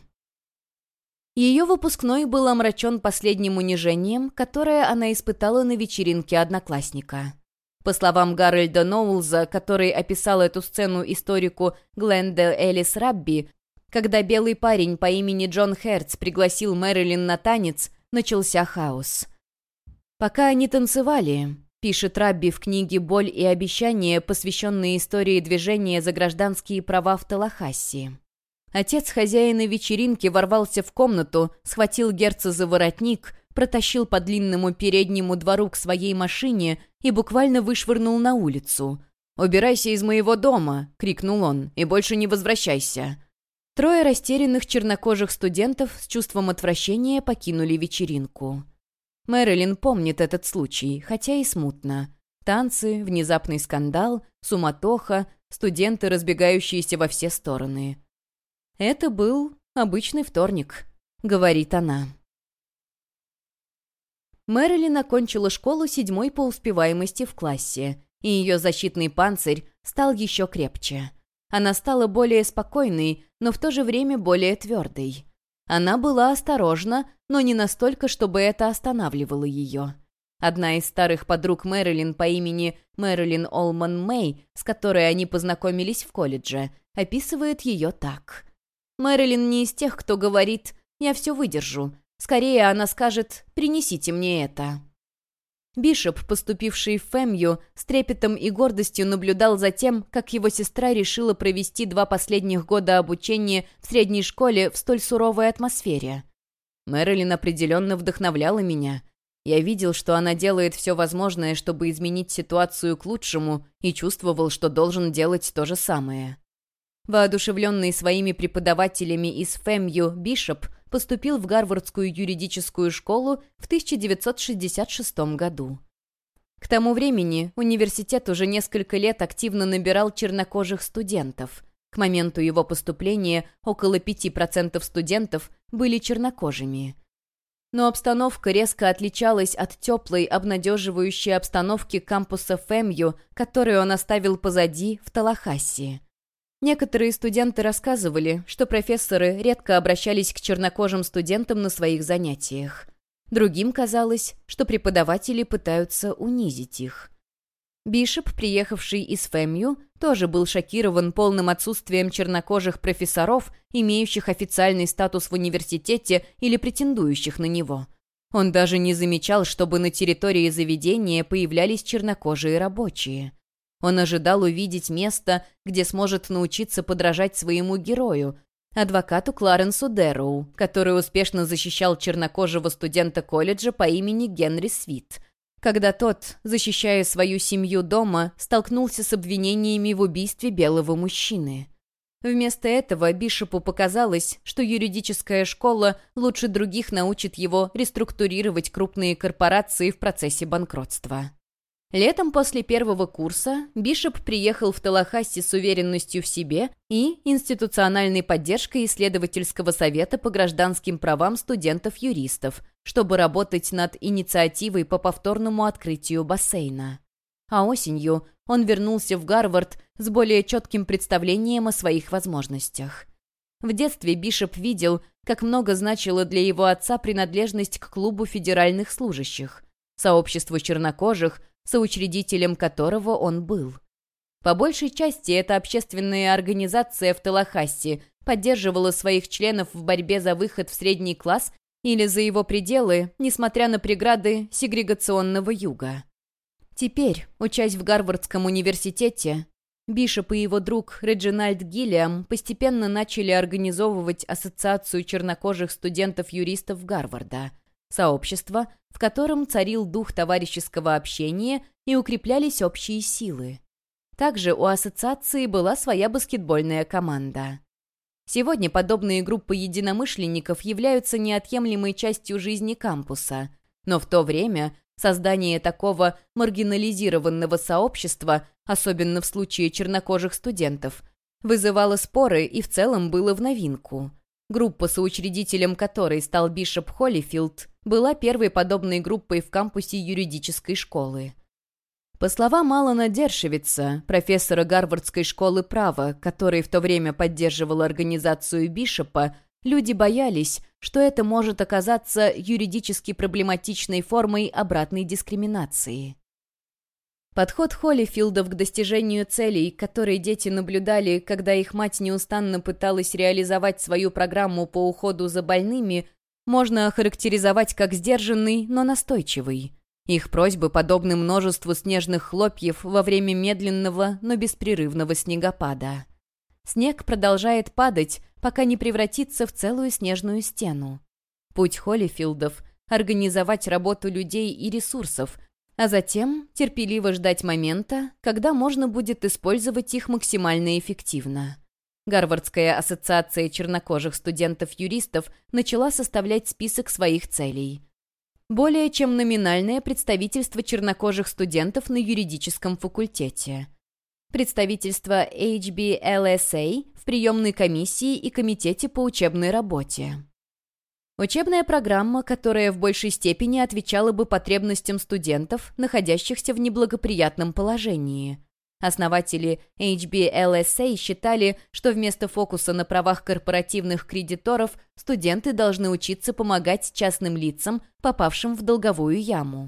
Ее выпускной был омрачен последним унижением, которое она испытала на вечеринке одноклассника. По словам Гарольда Ноулза, который описал эту сцену историку Гленда Элис Рабби, когда белый парень по имени Джон Херц пригласил Мэрилин на танец, начался хаос. «Пока они танцевали», — пишет Рабби в книге «Боль и обещание», посвященной истории движения за гражданские права в Таллахасси. Отец хозяина вечеринки ворвался в комнату, схватил Герца за воротник, протащил по длинному переднему двору к своей машине и буквально вышвырнул на улицу. «Убирайся из моего дома!» — крикнул он. «И больше не возвращайся!» Трое растерянных чернокожих студентов с чувством отвращения покинули вечеринку. Мэрилин помнит этот случай, хотя и смутно. Танцы, внезапный скандал, суматоха, студенты, разбегающиеся во все стороны. «Это был обычный вторник», — говорит она. Мэрилин окончила школу седьмой по успеваемости в классе, и ее защитный панцирь стал еще крепче. Она стала более спокойной, но в то же время более твердой. Она была осторожна, но не настолько, чтобы это останавливало ее. Одна из старых подруг Мэрилин по имени Мэрилин Олман Мэй, с которой они познакомились в колледже, описывает ее так. Мэрилин не из тех, кто говорит «я все выдержу». Скорее она скажет «принесите мне это». Бишоп, поступивший в ФЭМЮ, с трепетом и гордостью наблюдал за тем, как его сестра решила провести два последних года обучения в средней школе в столь суровой атмосфере. Мэрилин определенно вдохновляла меня. Я видел, что она делает все возможное, чтобы изменить ситуацию к лучшему, и чувствовал, что должен делать то же самое. Воодушевленный своими преподавателями из ФЭМЮ, Бишоп поступил в Гарвардскую юридическую школу в тысяча девятьсот шестьдесят шестом году. К тому времени университет уже несколько лет активно набирал чернокожих студентов. К моменту его поступления около пяти процентов студентов были чернокожими. Но обстановка резко отличалась от теплой, обнадеживающей обстановки кампуса ФЭМЮ, которую он оставил позади в Таллахасси. Некоторые студенты рассказывали, что профессоры редко обращались к чернокожим студентам на своих занятиях. Другим казалось, что преподаватели пытаются унизить их. Бишоп, приехавший из ФЭМЮ, тоже был шокирован полным отсутствием чернокожих профессоров, имеющих официальный статус в университете или претендующих на него. Он даже не замечал, чтобы на территории заведения появлялись чернокожие рабочие. Он ожидал увидеть место, где сможет научиться подражать своему герою, адвокату Кларенсу Дэроу, который успешно защищал чернокожего студента колледжа по имени Генри Свит, когда тот, защищая свою семью дома, столкнулся с обвинениями в убийстве белого мужчины. Вместо этого Бишопу показалось, что юридическая школа лучше других научит его реструктурировать крупные корпорации в процессе банкротства. Летом после первого курса Бишоп приехал в Таллахасси с уверенностью в себе и институциональной поддержкой исследовательского совета по гражданским правам студентов-юристов, чтобы работать над инициативой по повторному открытию бассейна. А осенью он вернулся в Гарвард с более четким представлением о своих возможностях. В детстве Бишоп видел, как много значила для его отца принадлежность к клубу федеральных служащих, сообществу чернокожих, соучредителем которого он был. По большей части эта общественная организация в Таллахасси поддерживала своих членов в борьбе за выход в средний класс или за его пределы, несмотря на преграды сегрегационного юга. Теперь, учась в Гарвардском университете, Бишоп и его друг Реджинальд Гиллиам постепенно начали организовывать Ассоциацию чернокожих студентов-юристов Гарварда, сообщество, в котором царил дух товарищеского общения и укреплялись общие силы. Также у ассоциации была своя баскетбольная команда. Сегодня подобные группы единомышленников являются неотъемлемой частью жизни кампуса, но в то время создание такого маргинализированного сообщества, особенно в случае чернокожих студентов, вызывало споры и в целом было в новинку. Группа, соучредителем которой стал Бишоп Холлифилд, была первой подобной группой в кампусе юридической школы. По словам Алана Дершевица, профессора Гарвардской школы права, который в то время поддерживал организацию Бишопа, люди боялись, что это может оказаться юридически проблематичной формой обратной дискриминации. Подход Холлифилдов к достижению целей, которые дети наблюдали, когда их мать неустанно пыталась реализовать свою программу по уходу за больными, можно охарактеризовать как сдержанный, но настойчивый. Их просьбы подобны множеству снежных хлопьев во время медленного, но беспрерывного снегопада. Снег продолжает падать, пока не превратится в целую снежную стену. Путь Холлифилдов — организовать работу людей и ресурсов, а затем терпеливо ждать момента, когда можно будет использовать их максимально эффективно. Гарвардская ассоциация чернокожих студентов-юристов начала составлять список своих целей. Более чем номинальное представительство чернокожих студентов на юридическом факультете. Представительство эйч би эл эс эй в приемной комиссии и комитете по учебной работе. Учебная программа, которая в большей степени отвечала бы потребностям студентов, находящихся в неблагоприятном положении. Основатели эйч би эл эс эй считали, что вместо фокуса на правах корпоративных кредиторов студенты должны учиться помогать частным лицам, попавшим в долговую яму.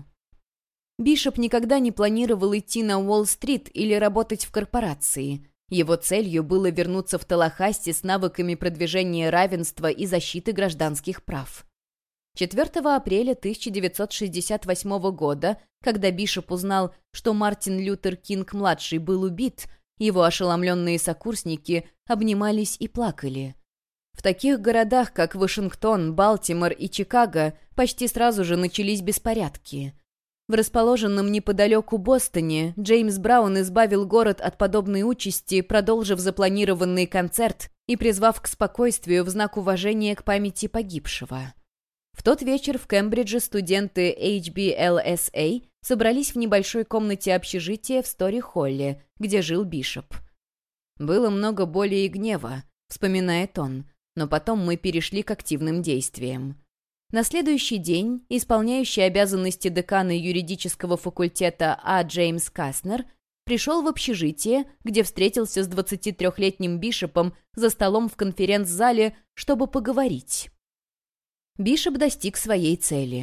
Бишоп никогда не планировал идти на Уолл-стрит или работать в корпорации. Его целью было вернуться в Таллахасси с навыками продвижения равенства и защиты гражданских прав. четвёртого апреля тысяча девятьсот шестьдесят восьмого года, когда Бишоп узнал, что Мартин Лютер Кинг-младший был убит, его ошеломленные сокурсники обнимались и плакали. В таких городах, как Вашингтон, Балтимор и Чикаго, почти сразу же начались беспорядки. В расположенном неподалеку Бостоне Джеймс Браун избавил город от подобной участи, продолжив запланированный концерт и призвав к спокойствию в знак уважения к памяти погибшего. В тот вечер в Кембридже студенты эйч би эл эс эй собрались в небольшой комнате общежития в Стори-Холле, где жил Бишоп. «Было много боли и гнева», — вспоминает он, «но потом мы перешли к активным действиям». На следующий день исполняющий обязанности декана юридического факультета А. Джеймс Кастнер пришел в общежитие, где встретился с двадцатитрёхлетним Бишопом за столом в конференц-зале, чтобы поговорить. Бишоп достиг своей цели.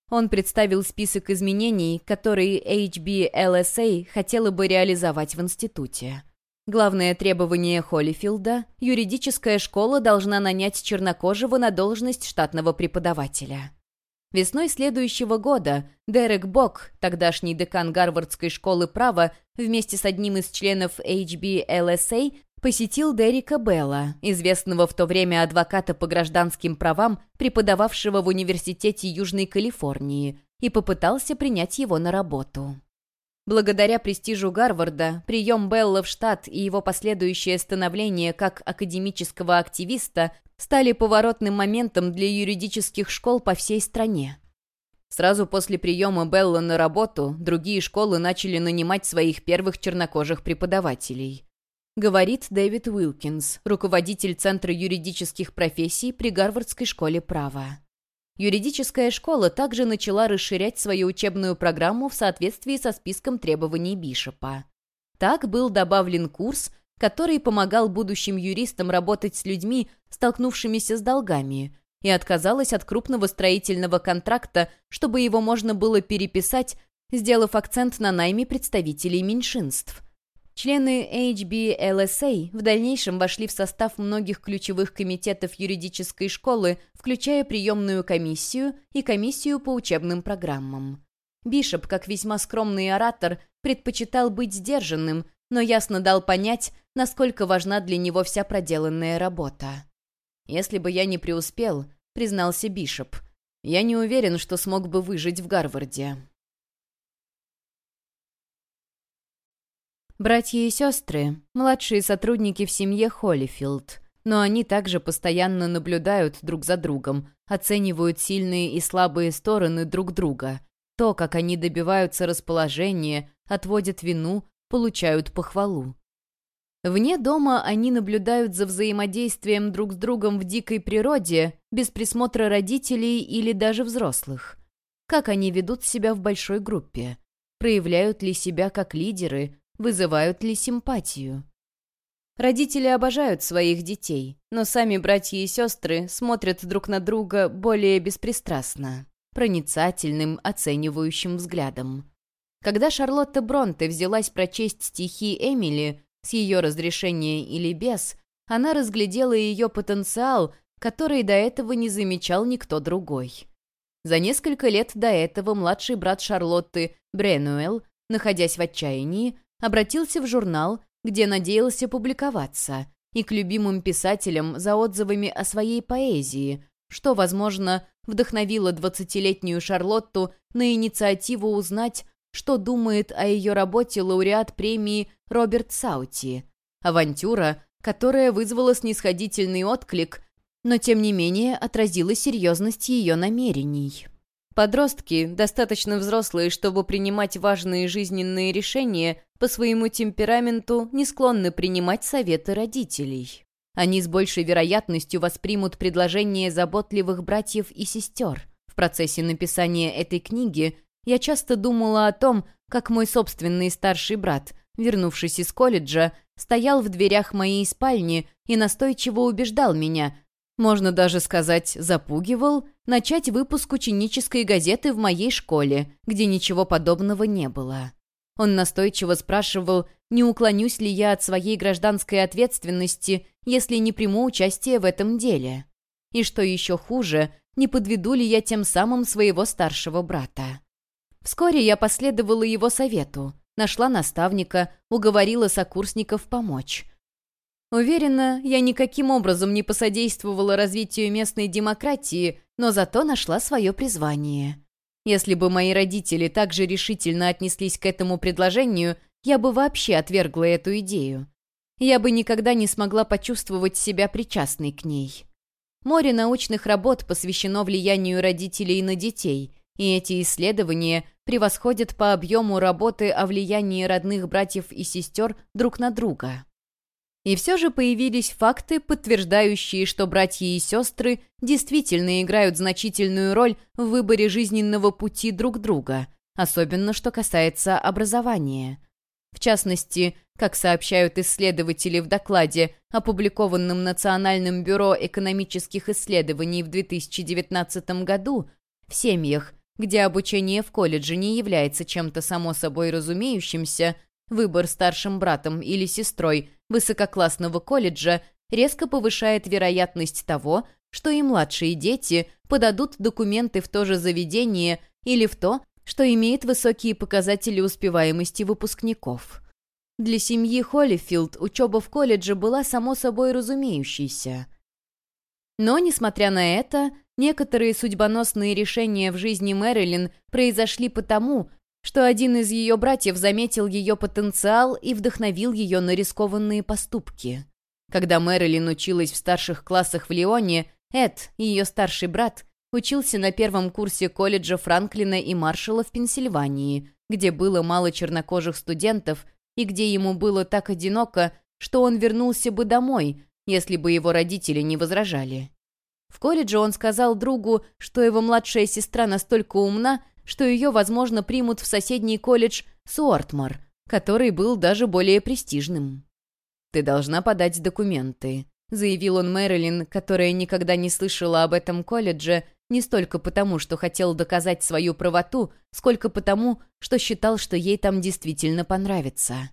Он представил список изменений, которые эйч би эл эс эй хотела бы реализовать в институте. Главное требование Холлифилда – юридическая школа должна нанять чернокожего на должность штатного преподавателя. Весной следующего года Дерек Бок, тогдашний декан Гарвардской школы права, вместе с одним из членов эйч би эл эс эй посетил Дерека Белла, известного в то время адвоката по гражданским правам, преподававшего в Университете Южной Калифорнии, и попытался принять его на работу. Благодаря престижу Гарварда, прием Белла в штат и его последующее становление как академического активиста стали поворотным моментом для юридических школ по всей стране. Сразу после приема Белла на работу другие школы начали нанимать своих первых чернокожих преподавателей. Говорит Дэвид Уилкинс, руководитель Центра юридических профессий при Гарвардской школе права. Юридическая школа также начала расширять свою учебную программу в соответствии со списком требований Бишопа. Так был добавлен курс, который помогал будущим юристам работать с людьми, столкнувшимися с долгами, и отказалась от крупного строительного контракта, чтобы его можно было переписать, сделав акцент на найме представителей меньшинств. Члены эйч би эл эс эй в дальнейшем вошли в состав многих ключевых комитетов юридической школы, включая приемную комиссию и комиссию по учебным программам. Бишоп, как весьма скромный оратор, предпочитал быть сдержанным, но ясно дал понять, насколько важна для него вся проделанная работа. «Если бы я не преуспел», — признался Бишоп, — «я не уверен, что смог бы выжить в Гарварде». Братья и сестры – младшие сотрудники в семье Холлифилд, но они также постоянно наблюдают друг за другом, оценивают сильные и слабые стороны друг друга, то, как они добиваются расположения, отводят вину, получают похвалу. Вне дома они наблюдают за взаимодействием друг с другом в дикой природе, без присмотра родителей или даже взрослых. Как они ведут себя в большой группе? Проявляют ли себя как лидеры? Вызывают ли симпатию? Родители обожают своих детей, но сами братья и сестры смотрят друг на друга более беспристрастно, проницательным, оценивающим взглядом. Когда Шарлотта Бронте взялась прочесть стихи Эмили, с ее разрешения или без, она разглядела ее потенциал, который до этого не замечал никто другой. За несколько лет до этого младший брат Шарлотты, Бренуэлл, находясь в отчаянии, обратился в журнал, где надеялся публиковаться, и к любимым писателям за отзывами о своей поэзии, что, возможно, вдохновило двадцатилетнюю Шарлотту на инициативу узнать, что думает о ее работе лауреат премии Роберт Саути. Авантюра, которая вызвала снисходительный отклик, но тем не менее отразила серьезность ее намерений. Подростки, достаточно взрослые, чтобы принимать важные жизненные решения, по своему темпераменту не склонны принимать советы родителей. Они с большей вероятностью воспримут предложения заботливых братьев и сестер. В процессе написания этой книги я часто думала о том, как мой собственный старший брат, вернувшись из колледжа, стоял в дверях моей спальни и настойчиво убеждал меня, можно даже сказать, запугивал, начать выпуск ученической газеты в моей школе, где ничего подобного не было. Он настойчиво спрашивал, не уклонюсь ли я от своей гражданской ответственности, если не приму участие в этом деле. И что еще хуже, не подведу ли я тем самым своего старшего брата. Вскоре я последовала его совету, нашла наставника, уговорила сокурсников помочь. Уверена, я никаким образом не посодействовала развитию местной демократии, но зато нашла свое призвание. Если бы мои родители также решительно отнеслись к этому предложению, я бы вообще отвергла эту идею. Я бы никогда не смогла почувствовать себя причастной к ней. Море научных работ посвящено влиянию родителей на детей, и эти исследования превосходят по объему работы о влиянии родных братьев и сестер друг на друга. И все же появились факты, подтверждающие, что братья и сестры действительно играют значительную роль в выборе жизненного пути друг друга, особенно что касается образования. В частности, как сообщают исследователи в докладе, опубликованном Национальным бюро экономических исследований в две тысячи девятнадцатом году, в семьях, где обучение в колледже не является чем-то само собой разумеющимся, выбор старшим братом или сестрой высококлассного колледжа резко повышает вероятность того, что и младшие дети подадут документы в то же заведение или в то, что имеет высокие показатели успеваемости выпускников. Для семьи Холлифилд учеба в колледже была само собой разумеющейся. Но, несмотря на это, некоторые судьбоносные решения в жизни Мэрилин произошли потому, что один из ее братьев заметил ее потенциал и вдохновил ее на рискованные поступки. Когда Мэрилин училась в старших классах в Лионе, Эд, ее старший брат, учился на первом курсе колледжа Франклина и Маршалла в Пенсильвании, где было мало чернокожих студентов и где ему было так одиноко, что он вернулся бы домой, если бы его родители не возражали. В колледже он сказал другу, что его младшая сестра настолько умна, что ее, возможно, примут в соседний колледж Суортмар, который был даже более престижным. «Ты должна подать документы», — заявил он Мэрилин, которая никогда не слышала об этом колледже, не столько потому, что хотел доказать свою правоту, сколько потому, что считал, что ей там действительно понравится.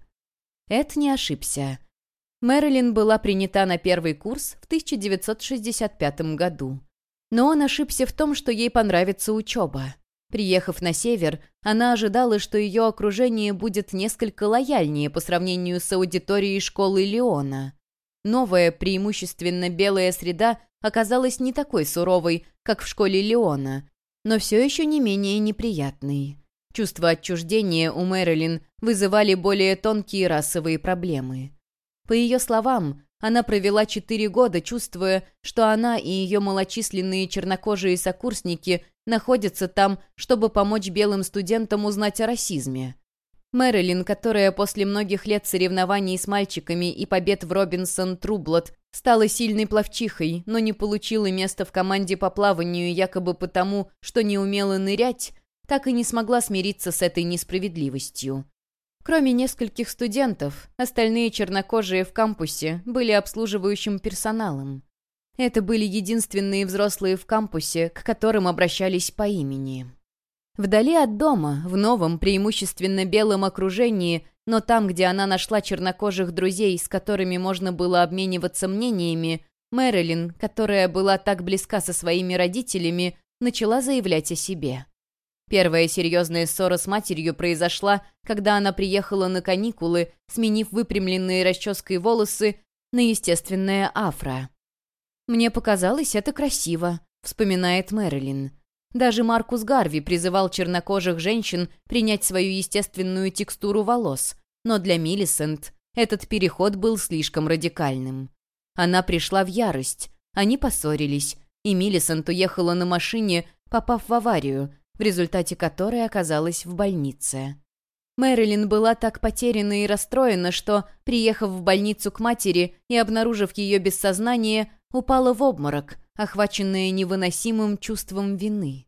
Эд не ошибся. Мэрилин была принята на первый курс в тысяча девятьсот шестьдесят пятом году. Но он ошибся в том, что ей понравится учеба. Приехав на север, она ожидала, что ее окружение будет несколько лояльнее по сравнению с аудиторией школы Леона. Новая, преимущественно белая среда оказалась не такой суровой, как в школе Леона, но все еще не менее неприятной. Чувство отчуждения у Мэрилин вызывали более тонкие расовые проблемы. По ее словам, она провела четыре года, чувствуя, что она и ее малочисленные чернокожие сокурсники находятся там, чтобы помочь белым студентам узнать о расизме. Мэрилин, которая после многих лет соревнований с мальчиками и побед в Робинсон Трублот стала сильной пловчихой, но не получила места в команде по плаванию якобы потому, что не умела нырять, так и не смогла смириться с этой несправедливостью. Кроме нескольких студентов, остальные чернокожие в кампусе были обслуживающим персоналом. Это были единственные взрослые в кампусе, к которым обращались по имени. Вдали от дома, в новом, преимущественно белом окружении, но там, где она нашла чернокожих друзей, с которыми можно было обмениваться мнениями, Мэрилин, которая была так близка со своими родителями, начала заявлять о себе. Первая серьезная ссора с матерью произошла, когда она приехала на каникулы, сменив выпрямленные расческой волосы на естественное афро. «Мне показалось это красиво», — вспоминает Мэрилин. Даже Маркус Гарви призывал чернокожих женщин принять свою естественную текстуру волос, но для Миллисент этот переход был слишком радикальным. Она пришла в ярость, они поссорились, и Миллисент уехала на машине, попав в аварию, в результате которой оказалась в больнице. Мэрилин была так потеряна и расстроена, что, приехав в больницу к матери и обнаружив ее без сознания, упала в обморок, охваченная невыносимым чувством вины.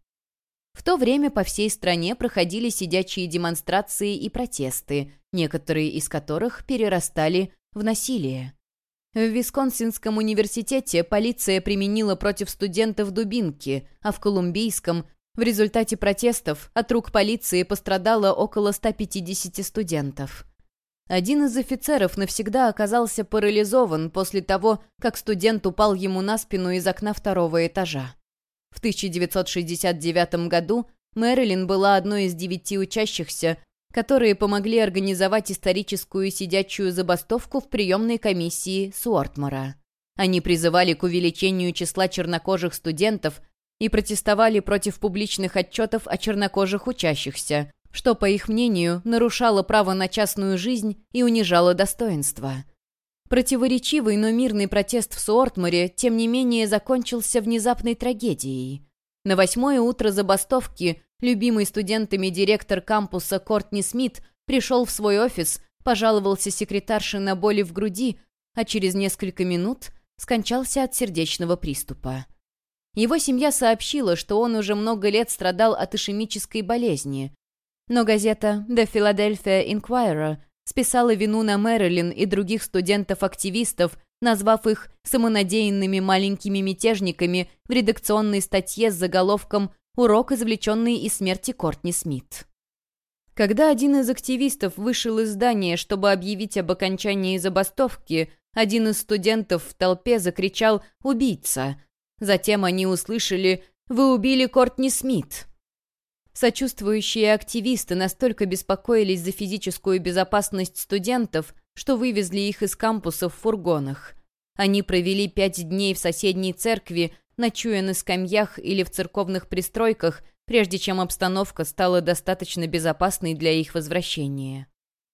В то время по всей стране проходили сидячие демонстрации и протесты, некоторые из которых перерастали в насилие. В Висконсинском университете полиция применила против студентов дубинки, а в Колумбийском в результате протестов от рук полиции пострадало около ста пятидесяти студентов. Один из офицеров навсегда оказался парализован после того, как студент упал ему на спину из окна второго этажа. В тысяча девятьсот шестьдесят девятом году Мэрилин была одной из девяти учащихся, которые помогли организовать историческую сидячую забастовку в приемной комиссии Суортмара. Они призывали к увеличению числа чернокожих студентов и протестовали против публичных отчетов о чернокожих учащихся, что, по их мнению, нарушало право на частную жизнь и унижало достоинство. Противоречивый, но мирный протест в Суортмаре, тем не менее, закончился внезапной трагедией. На восьмое утро забастовки любимый студентами директор кампуса Кортни Смит пришел в свой офис, пожаловался секретарше на боли в груди, а через несколько минут скончался от сердечного приступа. Его семья сообщила, что он уже много лет страдал от ишемической болезни, но газета «The Philadelphia Inquirer» списала вину на Мэрилин и других студентов-активистов, назвав их самонадеянными маленькими мятежниками в редакционной статье с заголовком урок, извлеченный из смерти Кортни Смит. Когда один из активистов вышел из здания, чтобы объявить об окончании забастовки, один из студентов в толпе закричал «Убийца!». Затем они услышали «Вы убили Кортни Смит!». Сочувствующие активисты настолько беспокоились за физическую безопасность студентов, что вывезли их из кампуса в фургонах. Они провели пять дней в соседней церкви, ночуя на скамьях или в церковных пристройках, прежде чем обстановка стала достаточно безопасной для их возвращения.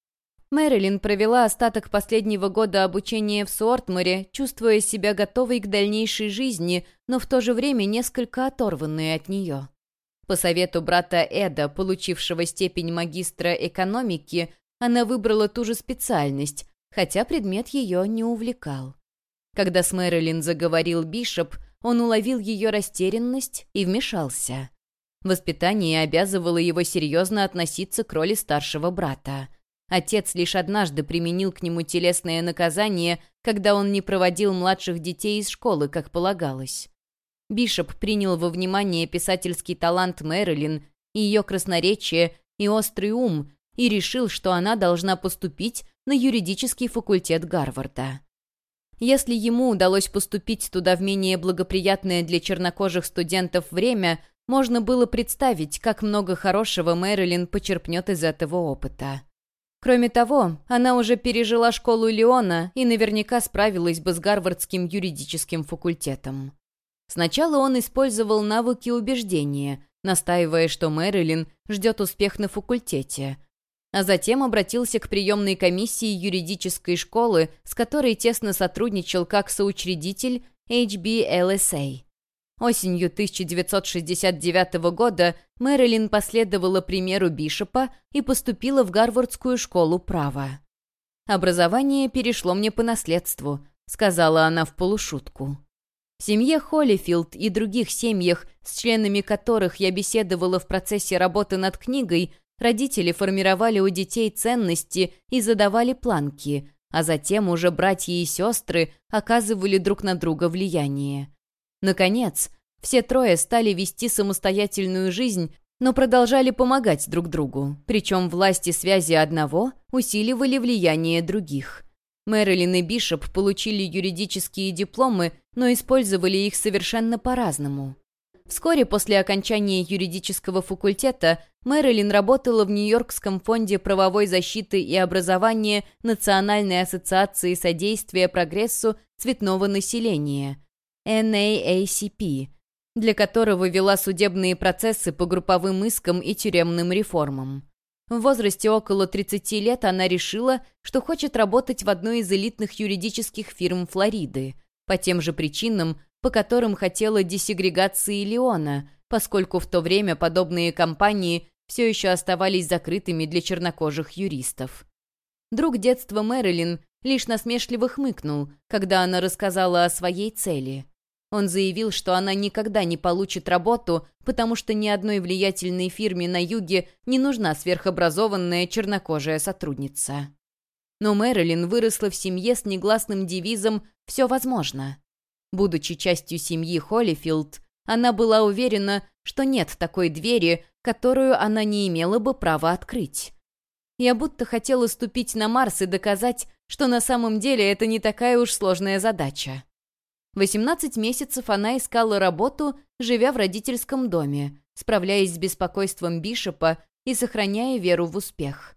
Мэрилин провела остаток последнего года обучения в Суортморе, чувствуя себя готовой к дальнейшей жизни, но в то же время несколько оторванной от нее. По совету брата Эда, получившего степень магистра экономики, она выбрала ту же специальность, хотя предмет ее не увлекал. Когда с Мэрилин заговорил Бишоп, он уловил ее растерянность и вмешался. Воспитание обязывало его серьезно относиться к роли старшего брата. Отец лишь однажды применил к нему телесное наказание, когда он не проводил младших детей из школы, как полагалось. Бишоп принял во внимание писательский талант Мэрилин, ее красноречие и острый ум, и решил, что она должна поступить на юридический факультет Гарварда. Если ему удалось поступить туда в менее благоприятное для чернокожих студентов время, можно было представить, как много хорошего Мэрилин почерпнет из этого опыта. Кроме того, она уже пережила школу Леона и наверняка справилась бы с Гарвардским юридическим факультетом. Сначала он использовал навыки убеждения, настаивая, что Мэрилин ждет успех на факультете, а затем обратился к приемной комиссии юридической школы, с которой тесно сотрудничал как соучредитель эйч би эл эс эй. Осенью тысяча девятьсот шестьдесят девятого года Мэрилин последовала примеру Бишопа и поступила в Гарвардскую школу права. «Образование перешло мне по наследству», — сказала она в полушутку. В семье Холлифилд и других семьях, с членами которых я беседовала в процессе работы над книгой, родители формировали у детей ценности и задавали планки, а затем уже братья и сестры оказывали друг на друга влияние. Наконец, все трое стали вести самостоятельную жизнь, но продолжали помогать друг другу, причем власть и связи одного усиливали влияние других. Мэрилин и Бишоп получили юридические дипломы, но использовали их совершенно по-разному. Вскоре после окончания юридического факультета Мэрилин работала в Нью-Йоркском фонде правовой защиты и образования Национальной ассоциации содействия прогрессу цветного населения эн эй эй си пи, для которого вела судебные процессы по групповым искам и тюремным реформам. В возрасте около тридцати лет она решила, что хочет работать в одной из элитных юридических фирм Флориды, по тем же причинам, по которым хотела десегрегации Леона, поскольку в то время подобные компании все еще оставались закрытыми для чернокожих юристов. Друг детства Мэрилин лишь насмешливо хмыкнул, когда она рассказала о своей цели. Он заявил, что она никогда не получит работу, потому что ни одной влиятельной фирме на юге не нужна сверхобразованная чернокожая сотрудница. Но Мэрилин выросла в семье с негласным девизом «Все возможно». Будучи частью семьи Холлифилд, она была уверена, что нет такой двери, которую она не имела бы права открыть. Я будто хотела ступить на Марс и доказать, что на самом деле это не такая уж сложная задача. восемнадцать месяцев она искала работу, живя в родительском доме, справляясь с беспокойством Бишопа и сохраняя веру в успех.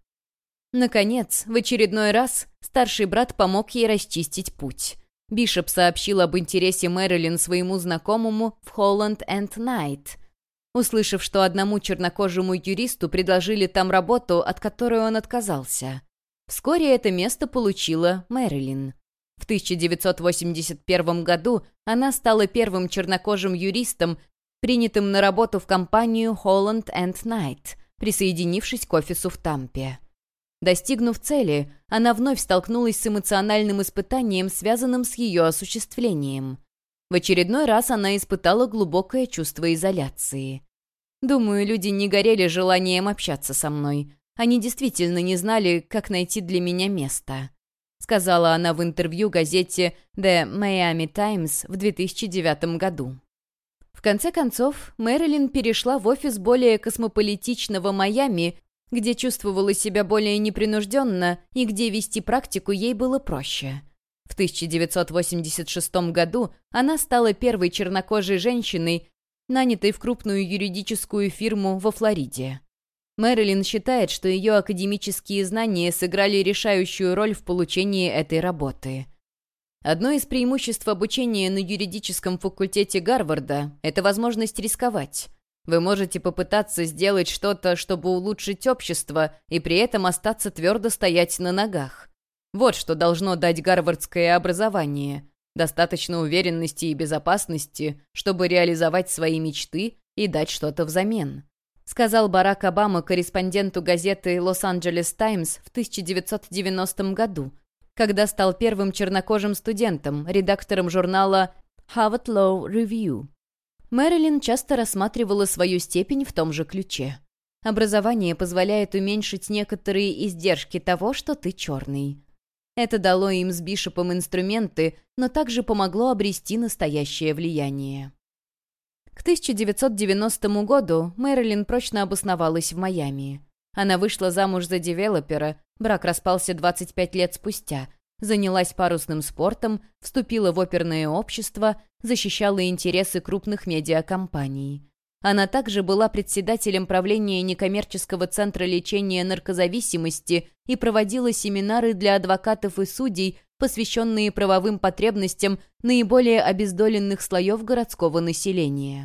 Наконец, в очередной раз старший брат помог ей расчистить путь. Бишоп сообщил об интересе Мэрилин своему знакомому в Холланд энд Найт. Услышав, что одному чернокожему юристу предложили там работу, от которой он отказался. Вскоре это место получила Мэрилин. В тысяча девятьсот восемьдесят первом году она стала первым чернокожим юристом, принятым на работу в компанию Holland энд Knight, присоединившись к офису в Тампе. Достигнув цели, она вновь столкнулась с эмоциональным испытанием, связанным с ее осуществлением. В очередной раз она испытала глубокое чувство изоляции. «Думаю, люди не горели желанием общаться со мной. Они действительно не знали, как найти для меня место», сказала она в интервью газете The Miami Times в две тысячи девятом году. В конце концов, Мэрилин перешла в офис более космополитичного Майами, где чувствовала себя более непринужденно и где вести практику ей было проще. В тысяча девятьсот восемьдесят шестом году она стала первой чернокожей женщиной, нанятой в крупную юридическую фирму во Флориде. Мэрилин считает, что ее академические знания сыграли решающую роль в получении этой работы. Одно из преимуществ обучения на юридическом факультете Гарварда – это возможность рисковать. Вы можете попытаться сделать что-то, чтобы улучшить общество, и при этом остаться твердо стоять на ногах. Вот что должно дать гарвардское образование. Достаточно уверенности и безопасности, чтобы реализовать свои мечты и дать что-то взамен. Сказал Барак Обама корреспонденту газеты «Лос-Анджелес Таймс» в тысяча девятьсот девяностом году, когда стал первым чернокожим студентом, редактором журнала Harvard Law Review. Мэрилин часто рассматривала свою степень в том же ключе. Образование позволяет уменьшить некоторые издержки того, что ты черный. Это дало им с Бишопом инструменты, но также помогло обрести настоящее влияние. К тысяча девятьсот девяностому году Мэрилин прочно обосновалась в Майами. Она вышла замуж за девелопера, брак распался двадцать пять лет спустя, занялась парусным спортом, вступила в оперное общество, защищала интересы крупных медиакомпаний. Она также была председателем правления некоммерческого центра лечения наркозависимости и проводила семинары для адвокатов и судей, посвященные правовым потребностям наиболее обездоленных слоев городского населения.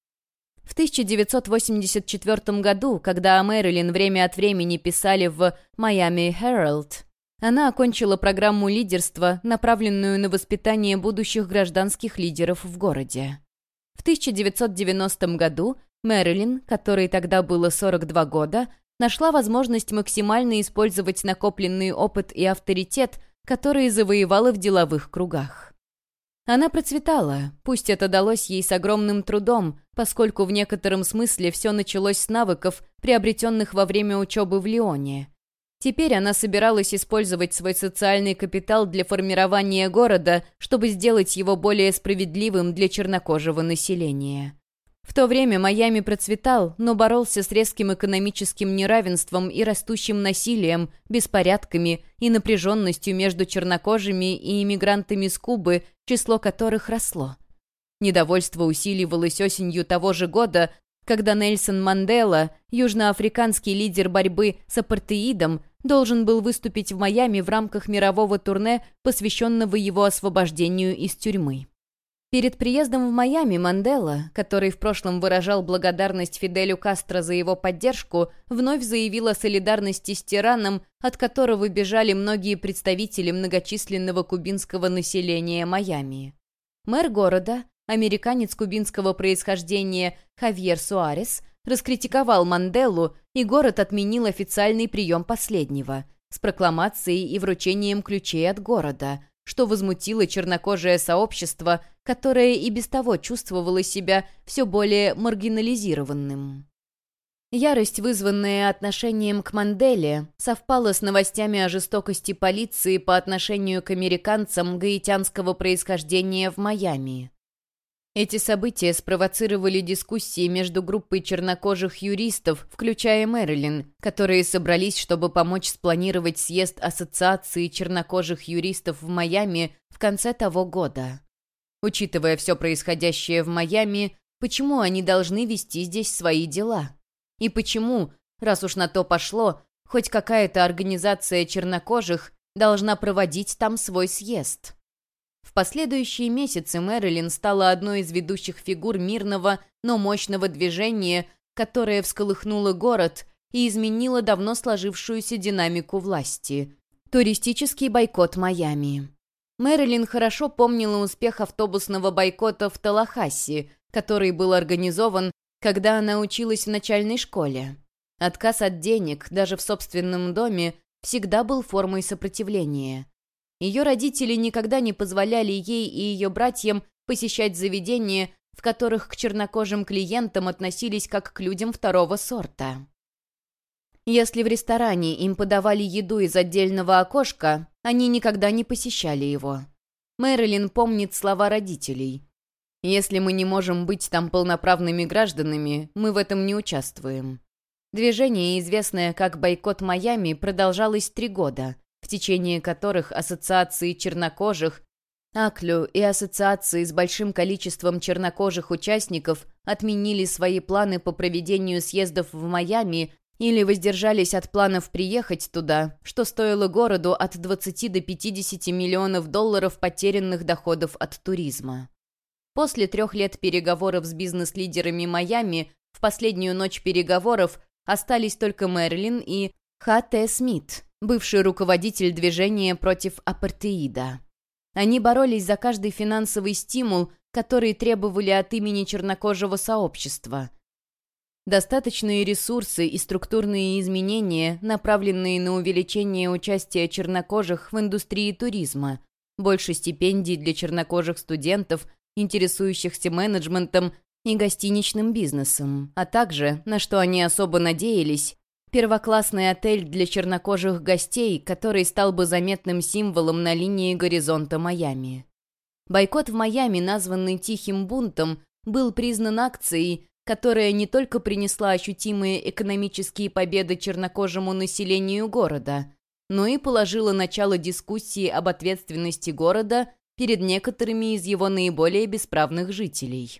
В тысяча девятьсот восемьдесят четвёртом году, когда о Мэрилин время от времени писали в «Miami Herald», она окончила программу лидерства, направленную на воспитание будущих гражданских лидеров в городе. В тысяча девятьсот девяностом году Мэрилин, которой тогда было сорок два года, нашла возможность максимально использовать накопленный опыт и авторитет, которые завоевала в деловых кругах. Она процветала, пусть это далось ей с огромным трудом, поскольку в некотором смысле все началось с навыков, приобретенных во время учебы в Лионе. Теперь она собиралась использовать свой социальный капитал для формирования города, чтобы сделать его более справедливым для чернокожего населения. В то время Майами процветал, но боролся с резким экономическим неравенством и растущим насилием, беспорядками и напряженностью между чернокожими и иммигрантами с Кубы, число которых росло. Недовольство усиливалось осенью того же года, когда Нельсон Мандела, южноафриканский лидер борьбы с апартеидом, должен был выступить в Майами в рамках мирового турне, посвященного его освобождению из тюрьмы. Перед приездом в Майами Мандела, который в прошлом выражал благодарность Фиделю Кастро за его поддержку, вновь заявил о солидарности с тираном, от которого бежали многие представители многочисленного кубинского населения Майами. Мэр города, американец кубинского происхождения Хавьер Суарес, раскритиковал Манделу, и город отменил официальный прием последнего с прокламацией и вручением ключей от города, что возмутило чернокожее сообщество, которое и без того чувствовало себя все более маргинализированным. Ярость, вызванная отношением к Манделе, совпала с новостями о жестокости полиции по отношению к американцам гаитянского происхождения в Майами. Эти события спровоцировали дискуссии между группой чернокожих юристов, включая Мэрилин, которые собрались, чтобы помочь спланировать съезд Ассоциации чернокожих юристов в Майами в конце того года. Учитывая все происходящее в Майами, почему они должны вести здесь свои дела? И почему, раз уж на то пошло, хоть какая-то организация чернокожих должна проводить там свой съезд? В последующие месяцы Мэрилин стала одной из ведущих фигур мирного, но мощного движения, которое всколыхнуло город и изменило давно сложившуюся динамику власти – туристический бойкот Майами. Мэрилин хорошо помнила успех автобусного бойкота в Таллахасси, который был организован, когда она училась в начальной школе. Отказ от денег, даже в собственном доме, всегда был формой сопротивления. Ее родители никогда не позволяли ей и ее братьям посещать заведения, в которых к чернокожим клиентам относились как к людям второго сорта. Если в ресторане им подавали еду из отдельного окошка, они никогда не посещали его. Мэрилин помнит слова родителей. Если мы не можем быть там полноправными гражданами, мы в этом не участвуем. Движение, известное как «Бойкот Майами», продолжалось три года, в течение которых ассоциации чернокожих, АКЛЮ и ассоциации с большим количеством чернокожих участников отменили свои планы по проведению съездов в Майами или воздержались от планов приехать туда, что стоило городу от двадцати до пятидесяти миллионов долларов потерянных доходов от туризма. После трех лет переговоров с бизнес-лидерами Майами в последнюю ночь переговоров остались только Мэрилин и Ха Т. Смит, бывший руководитель движения против апартеида. Они боролись за каждый финансовый стимул, который требовали от имени чернокожего сообщества. Достаточные ресурсы и структурные изменения, направленные на увеличение участия чернокожих в индустрии туризма, больше стипендий для чернокожих студентов, интересующихся менеджментом и гостиничным бизнесом, а также, на что они особо надеялись, первоклассный отель для чернокожих гостей, который стал бы заметным символом на линии горизонта Майами. Бойкот в Майами, названный «Тихим бунтом», был признан акцией, которая не только принесла ощутимые экономические победы чернокожему населению города, но и положила начало дискуссии об ответственности города перед некоторыми из его наиболее бесправных жителей.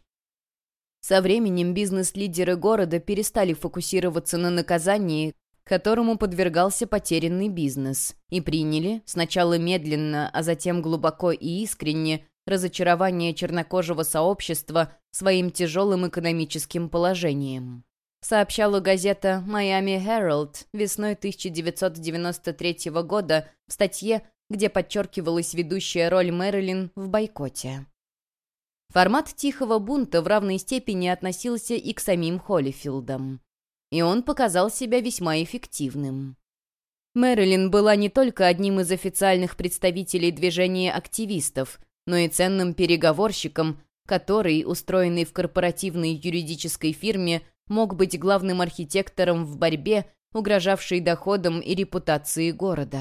Со временем бизнес-лидеры города перестали фокусироваться на наказании, которому подвергался потерянный бизнес, и приняли, сначала медленно, а затем глубоко и искренне, разочарование чернокожего сообщества своим тяжелым экономическим положением. Сообщала газета «Miami Herald» весной тысяча девятьсот девяносто третьего года в статье, где подчеркивалась ведущая роль Мэрилин в бойкоте. Формат «Тихого бунта» в равной степени относился и к самим Холлифилдам. И он показал себя весьма эффективным. Мэрилин была не только одним из официальных представителей движения активистов, но и ценным переговорщиком, который, устроенный в корпоративной юридической фирме, мог быть главным архитектором в борьбе, угрожавшей доходам и репутации города.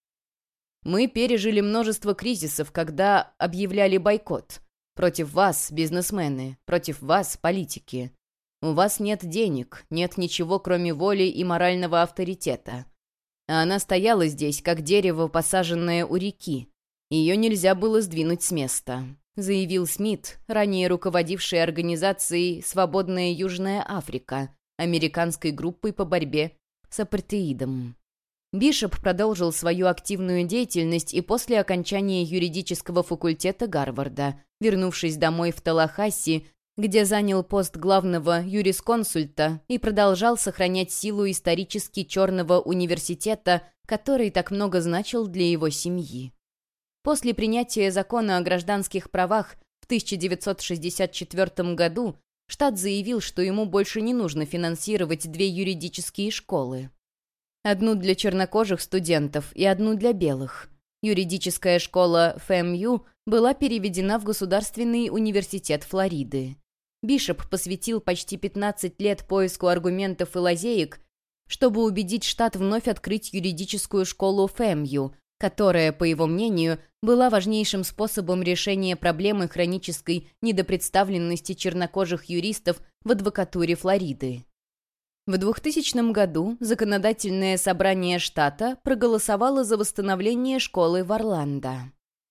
«Мы пережили множество кризисов, когда объявляли бойкот. Против вас, бизнесмены, против вас, политики. У вас нет денег, нет ничего, кроме воли и морального авторитета. А она стояла здесь, как дерево, посаженное у реки. Ее нельзя было сдвинуть с места», — заявил Смит, ранее руководивший организацией «Свободная Южная Африка», американской группой по борьбе с апартеидом. Бишоп продолжил свою активную деятельность и после окончания юридического факультета Гарварда, вернувшись домой в Таллахасси, где занял пост главного юрисконсульта и продолжал сохранять силу исторически черного университета, который так много значил для его семьи. После принятия закона о гражданских правах в тысяча девятьсот шестьдесят четвёртом году штат заявил, что ему больше не нужно финансировать две юридические школы. Одну для чернокожих студентов и одну для белых. Юридическая школа эф эм ю была переведена в Государственный университет Флориды. Бишоп посвятил почти пятнадцать лет поиску аргументов и лазеек, чтобы убедить штат вновь открыть юридическую школу эф эм ю, которая, по его мнению, была важнейшим способом решения проблемы хронической недопредставленности чернокожих юристов в адвокатуре Флориды. В двухтысячном году законодательное собрание штата проголосовало за восстановление школы в Орландо.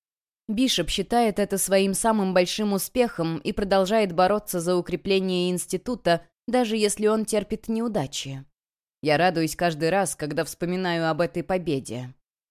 Бишоп считает это своим самым большим успехом и продолжает бороться за укрепление института, даже если он терпит неудачи. «Я радуюсь каждый раз, когда вспоминаю об этой победе».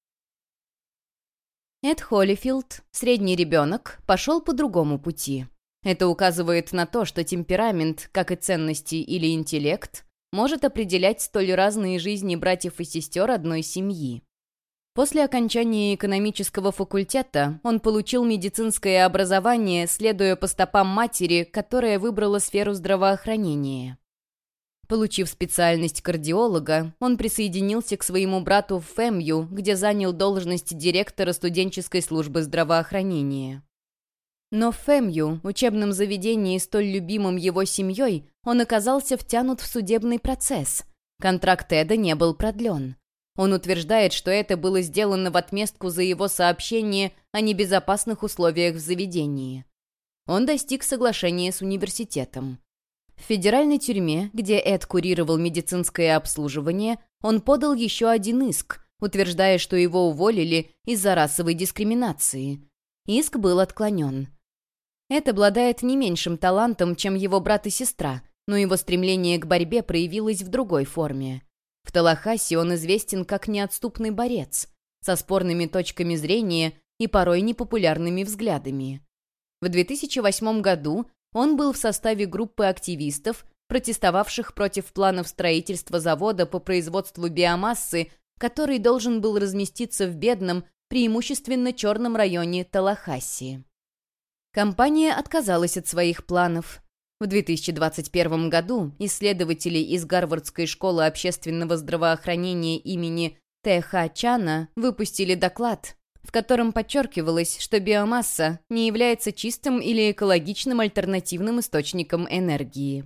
Эд Холлифилд, средний ребенок, пошел по другому пути. Это указывает на то, что темперамент, как и ценности или интеллект, может определять столь разные жизни братьев и сестер одной семьи. После окончания экономического факультета он получил медицинское образование, следуя по стопам матери, которая выбрала сферу здравоохранения. Получив специальность кардиолога, он присоединился к своему брату в эф эм ю, где занял должность директора студенческой службы здравоохранения. Но в эф эм ю, учебном заведении, столь любимом его семьей, он оказался втянут в судебный процесс. Контракт Эда не был продлен. Он утверждает, что это было сделано в отместку за его сообщение о небезопасных условиях в заведении. Он достиг соглашения с университетом. В федеральной тюрьме, где Эд курировал медицинское обслуживание, он подал еще один иск, утверждая, что его уволили из-за расовой дискриминации. Иск был отклонен. Эд обладает не меньшим талантом, чем его брат и сестра, но его стремление к борьбе проявилось в другой форме. В Таллахасси он известен как неотступный борец, со спорными точками зрения и порой непопулярными взглядами. В две тысячи восьмом году он был в составе группы активистов, протестовавших против планов строительства завода по производству биомассы, который должен был разместиться в бедном, преимущественно черном районе Таллахасси. Компания отказалась от своих планов. В две тысячи двадцать первом году исследователи из Гарвардской школы общественного здравоохранения имени Т Х Чана выпустили доклад, в котором подчеркивалось, что биомасса не является чистым или экологичным альтернативным источником энергии.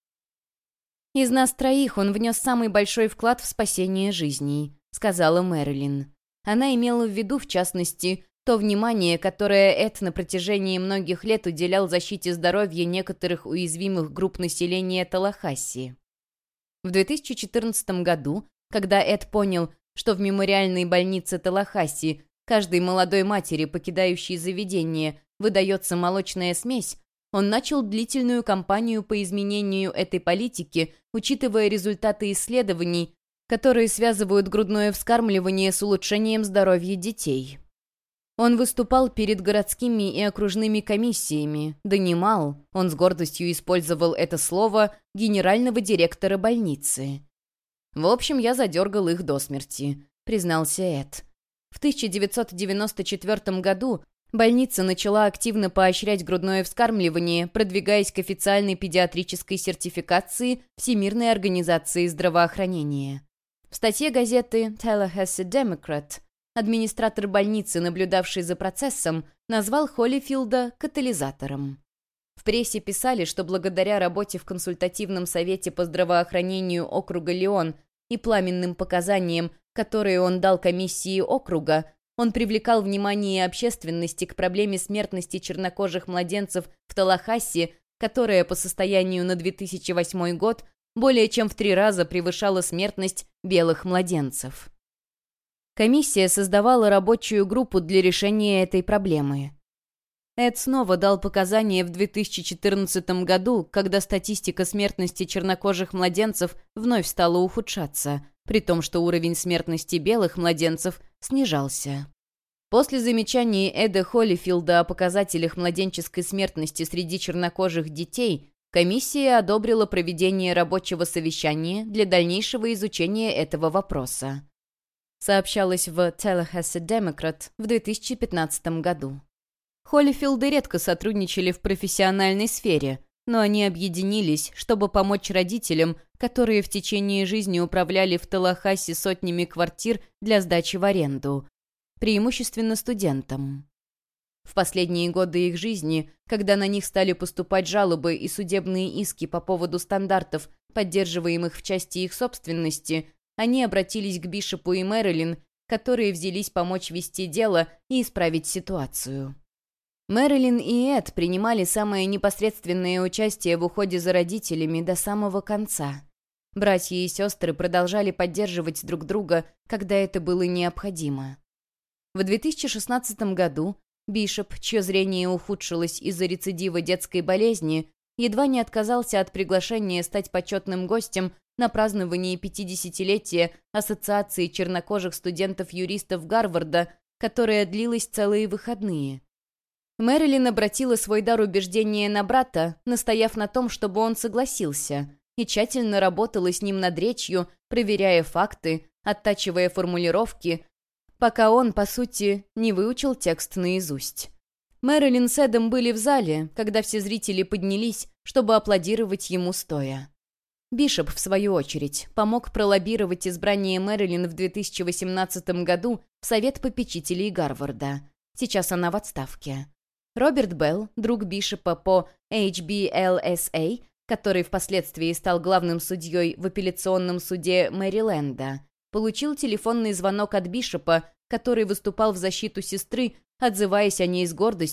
«Из нас троих он внес самый большой вклад в спасение жизней», — сказала Мэрилин. Она имела в виду, в частности, то внимание, которое Эд на протяжении многих лет уделял защите здоровья некоторых уязвимых групп населения Таллахасси. В две тысячи четырнадцатом году, когда Эд понял, что в мемориальной больнице Таллахасси каждой молодой матери, покидающей заведение, выдается молочная смесь, он начал длительную кампанию по изменению этой политики, учитывая результаты исследований, которые связывают грудное вскармливание с улучшением здоровья детей. Он выступал перед городскими и окружными комиссиями, донимал, он с гордостью использовал это слово, генерального директора больницы. «В общем, я задергал их до смерти», — признался Эд. В тысяча девятьсот девяносто четвёртом году больница начала активно поощрять грудное вскармливание, продвигаясь к официальной педиатрической сертификации Всемирной организации здравоохранения. В статье газеты Tallahassee Democrat администратор больницы, наблюдавший за процессом, назвал Холлифилда катализатором. В прессе писали, что благодаря работе в консультативном совете по здравоохранению округа Леон и пламенным показаниям, которые он дал комиссии округа, он привлекал внимание общественности к проблеме смертности чернокожих младенцев в Таллахасси, которая по состоянию на две тысячи восьмой год более чем в три раза превышала смертность белых младенцев. Комиссия создавала рабочую группу для решения этой проблемы. Эд снова дал показания в две тысячи четырнадцатом году, когда статистика смертности чернокожих младенцев вновь стала ухудшаться, при том, что уровень смертности белых младенцев снижался. После замечаний Эда Холлифилда о показателях младенческой смертности среди чернокожих детей, комиссия одобрила проведение рабочего совещания для дальнейшего изучения этого вопроса. Сообщалось в Tallahassee Democrat в две тысячи пятнадцатом году. Холлифилды редко сотрудничали в профессиональной сфере, но они объединились, чтобы помочь родителям, которые в течение жизни управляли в Таллахасси сотнями квартир для сдачи в аренду, преимущественно студентам. В последние годы их жизни, когда на них стали поступать жалобы и судебные иски по поводу стандартов, поддерживаемых в части их собственности, они обратились к Бишопу и Мэрилин, которые взялись помочь вести дело и исправить ситуацию. Мэрилин и Эд принимали самое непосредственное участие в уходе за родителями до самого конца. Братья и сестры продолжали поддерживать друг друга, когда это было необходимо. В две тысячи шестнадцатом году Бишоп, чье зрение ухудшилось из-за рецидива детской болезни, едва не отказался от приглашения стать почетным гостем на праздновании пятидесятилетия Ассоциации чернокожих студентов-юристов Гарварда, которая длилась целые выходные. Мэрилин обратила свой дар убеждения на брата, настояв на том, чтобы он согласился, и тщательно работала с ним над речью, проверяя факты, оттачивая формулировки, пока он, по сути, не выучил текст наизусть. Мэрилин с Эдом были в зале, когда все зрители поднялись, чтобы аплодировать ему стоя. Бишоп, в свою очередь, помог пролоббировать избрание Мэрилин в две тысячи восемнадцатом году в Совет попечителей Гарварда. Сейчас она в отставке. Роберт Белл, друг Бишопа по эйч би эл эс эй, который впоследствии стал главным судьей в апелляционном суде Мэриленда, получил телефонный звонок от Бишопа, который выступал в защиту сестры, отзываясь о ней с гордостью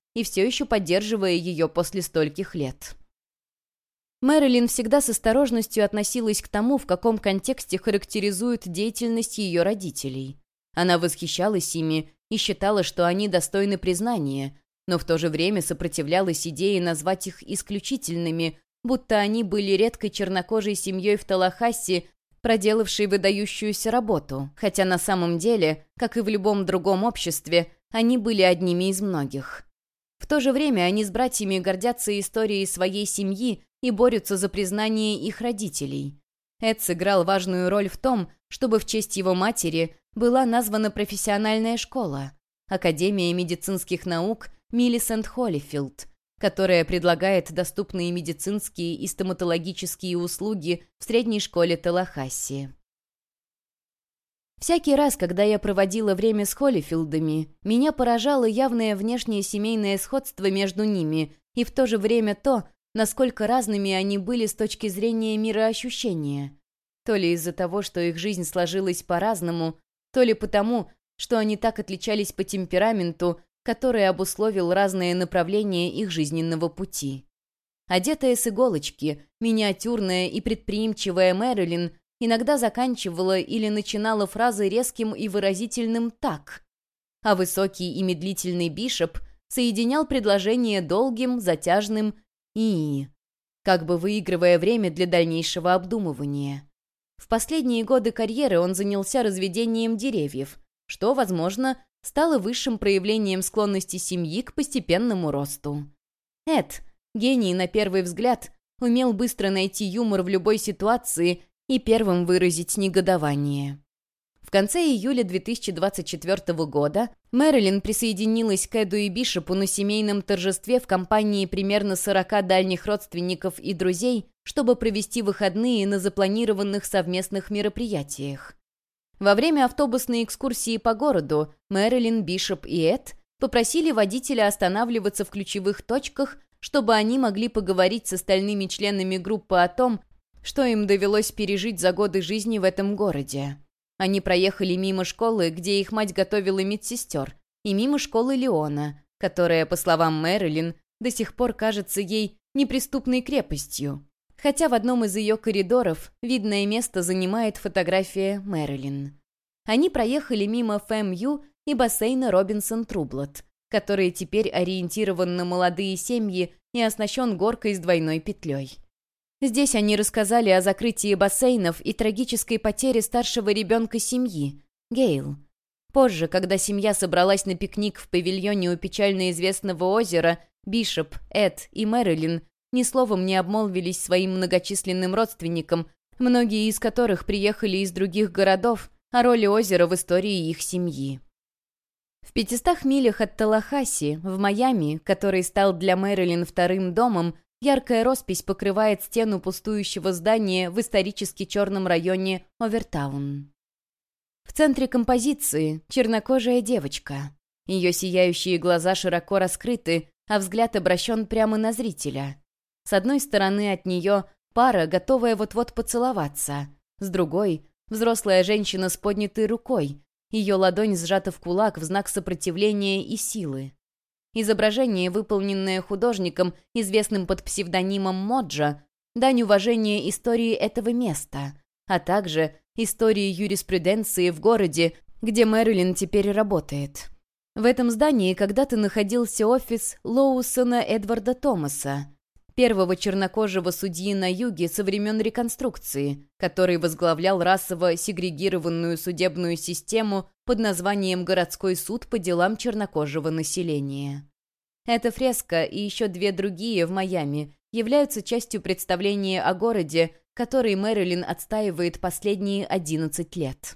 и все еще поддерживая ее после стольких лет. Мэрилин всегда с осторожностью относилась к тому, в каком контексте характеризует деятельность ее родителей. Она восхищалась ими и считала, что они достойны признания, но в то же время сопротивлялась идее назвать их исключительными, будто они были редкой чернокожей семьей в Таллахасси, проделавшей выдающуюся работу, хотя на самом деле, как и в любом другом обществе, они были одними из многих. В то же время они с братьями гордятся историей своей семьи и борются за признание их родителей. Эд сыграл важную роль в том, чтобы в честь его матери была названа профессиональная школа – Академия медицинских наук Миллисент Холлифилд, которая предлагает доступные медицинские и стоматологические услуги в средней школе Таллахасси. Всякий раз, когда я проводила время с Холлифилдами, меня поражало явное внешнее семейное сходство между ними и в то же время то, насколько разными они были с точки зрения мироощущения. То ли из-за того, что их жизнь сложилась по-разному, то ли потому, что они так отличались по темпераменту, который обусловил разные направления их жизненного пути. Одетая с иголочки, миниатюрная и предприимчивая Мэрилин иногда заканчивала или начинала фразы резким и выразительным «так», а высокий и медлительный Бишоп соединял предложение долгим, затяжным «и», как бы выигрывая время для дальнейшего обдумывания. В последние годы карьеры он занялся разведением деревьев, что, возможно, стало высшим проявлением склонности семьи к постепенному росту. Эд, гений на первый взгляд, умел быстро найти юмор в любой ситуации и первым выразить негодование. В конце июля две тысячи двадцать четвёртого года Мэрилин присоединилась к Эду и Бишопу на семейном торжестве в компании примерно сорока дальних родственников и друзей, чтобы провести выходные на запланированных совместных мероприятиях. Во время автобусной экскурсии по городу Мэрилин, Бишоп и Эд попросили водителя останавливаться в ключевых точках, чтобы они могли поговорить с остальными членами группы о том, что им довелось пережить за годы жизни в этом городе. Они проехали мимо школы, где их мать готовила медсестер, и мимо школы Леона, которая, по словам Мэрилин, до сих пор кажется ей неприступной крепостью, хотя в одном из ее коридоров видное место занимает фотография Мэрилин. Они проехали мимо ФМЮ и бассейна Робинсон Трублот, который теперь ориентирован на молодые семьи и оснащен горкой с двойной петлей. Здесь они рассказали о закрытии бассейнов и трагической потере старшего ребенка семьи, Гейл. Позже, когда семья собралась на пикник в павильоне у печально известного озера, Бишоп, Эд и Мэрилин ни словом не обмолвились своим многочисленным родственникам, многие из которых приехали из других городов, о роли озера в истории их семьи. В пятистах милях от Таллахасси, в Майами, который стал для Мэрилин вторым домом, яркая роспись покрывает стену пустующего здания в исторически черном районе Овертаун. В центре композиции чернокожая девочка. Ее сияющие глаза широко раскрыты, а взгляд обращен прямо на зрителя. С одной стороны от нее пара, готовая вот-вот поцеловаться. С другой — взрослая женщина с поднятой рукой. Ее ладонь сжата в кулак в знак сопротивления и силы. Изображение, выполненное художником, известным под псевдонимом Моджа, дань уважения истории этого места, а также истории юриспруденции в городе, где Мэрилин теперь работает. В этом здании когда-то находился офис Лоусона Эдварда Томаса, первого чернокожего судьи на юге со времен реконструкции, который возглавлял расово сегрегированную судебную систему под названием «Городской суд по делам чернокожего населения». Эта фреска и еще две другие в Майами являются частью представления о городе, который Мэрилин отстаивает последние одиннадцать лет.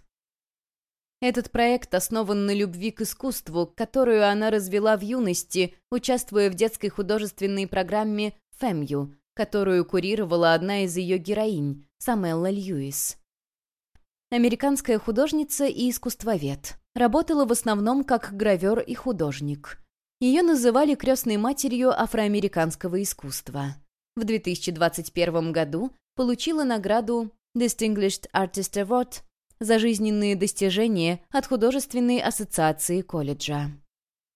Этот проект основан на любви к искусству, которую она развела в юности, участвуя в детской художественной программе «ФМЮ», которую курировала одна из ее героинь, Самелла Льюис. Американская художница и искусствовед. Работала в основном как гравер и художник. Ее называли крестной матерью афроамериканского искусства. В две тысячи двадцать первом году получила награду Distinguished Artist Award за жизненные достижения от художественной ассоциации колледжа.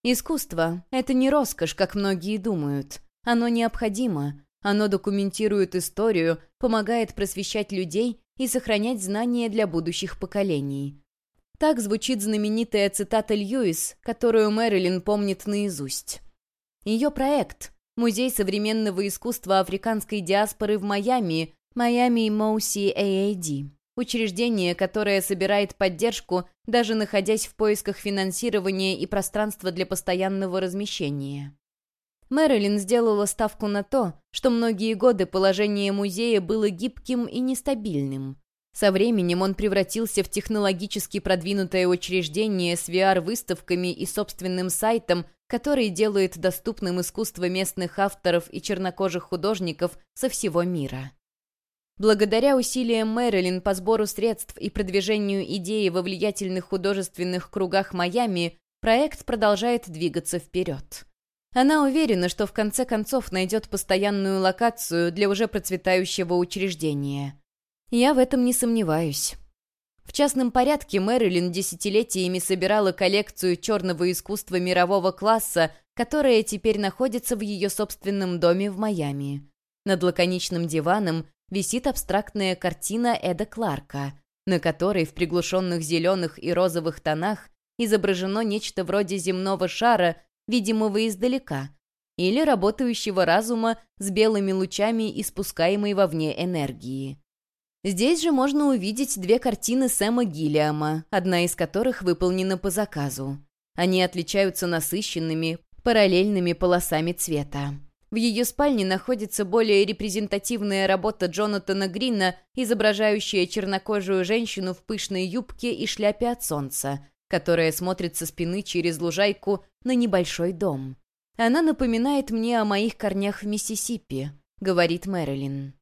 Искусство — это не роскошь, как многие думают. Оно необходимо. Оно документирует историю, помогает просвещать людей и сохранять знания для будущих поколений. Так звучит знаменитая цитата Льюис, которую Мэрилин помнит наизусть. Ее проект — Музей современного искусства африканской диаспоры в Майами, Miami Mousy эй эй ди, учреждение, которое собирает поддержку, даже находясь в поисках финансирования и пространства для постоянного размещения. Мэрилин сделала ставку на то, что многие годы положение музея было гибким и нестабильным. Со временем он превратился в технологически продвинутое учреждение с ви ар-выставками и собственным сайтом, который делает доступным искусство местных авторов и чернокожих художников со всего мира. Благодаря усилиям Мэрилин по сбору средств и продвижению идеи во влиятельных художественных кругах Майами, проект продолжает двигаться вперед. Она уверена, что в конце концов найдет постоянную локацию для уже процветающего учреждения. Я в этом не сомневаюсь. В частном порядке Мэрилин десятилетиями собирала коллекцию черного искусства мирового класса, которая теперь находится в ее собственном доме в Майами. Над лаконичным диваном висит абстрактная картина Эда Кларка, на которой в приглушенных зеленых и розовых тонах изображено нечто вроде земного шара, видимого издалека, или работающего разума с белыми лучами испускаемой вовне энергии. Здесь же можно увидеть две картины Сэма Гиллиама, одна из которых выполнена по заказу. Они отличаются насыщенными, параллельными полосами цвета. В ее спальне находится более репрезентативная работа Джонатана Грина, изображающая чернокожую женщину в пышной юбке и шляпе от солнца, которая смотрит со спины через лужайку на небольшой дом. «Она напоминает мне о моих корнях в Миссисипи», — говорит Мэрилин.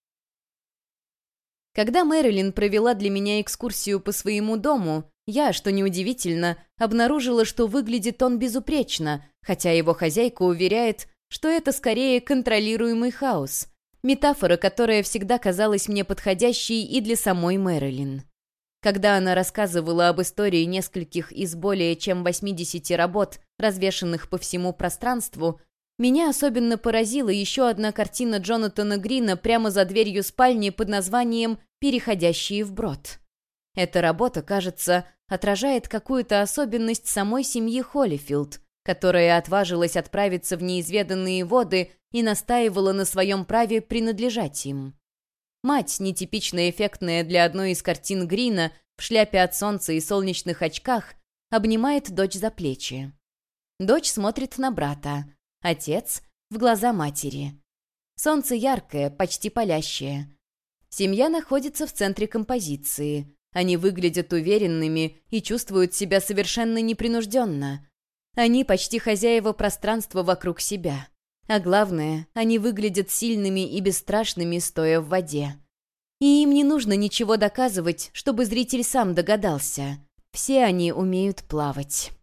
Когда Мэрилин провела для меня экскурсию по своему дому, я, что неудивительно, обнаружила, что выглядит он безупречно, хотя его хозяйка уверяет, что это скорее контролируемый хаос. Метафора, которая всегда казалась мне подходящей и для самой Мэрилин. Когда она рассказывала об истории нескольких из более чем восьмидесяти работ, развешанных по всему пространству, меня особенно поразила еще одна картина Джонатана Грина прямо за дверью спальни под названием «Переходящие вброд». Эта работа, кажется, отражает какую-то особенность самой семьи Холлифилд, которая отважилась отправиться в неизведанные воды и настаивала на своем праве принадлежать им. Мать, нетипично эффектная для одной из картин Грина, в шляпе от солнца и солнечных очках, обнимает дочь за плечи. Дочь смотрит на брата, отец — в глаза матери. Солнце яркое, почти палящее. Семья находится в центре композиции. Они выглядят уверенными и чувствуют себя совершенно непринужденно. Они почти хозяева пространства вокруг себя. А главное, они выглядят сильными и бесстрашными, стоя в воде. И им не нужно ничего доказывать, чтобы зритель сам догадался. Все они умеют плавать.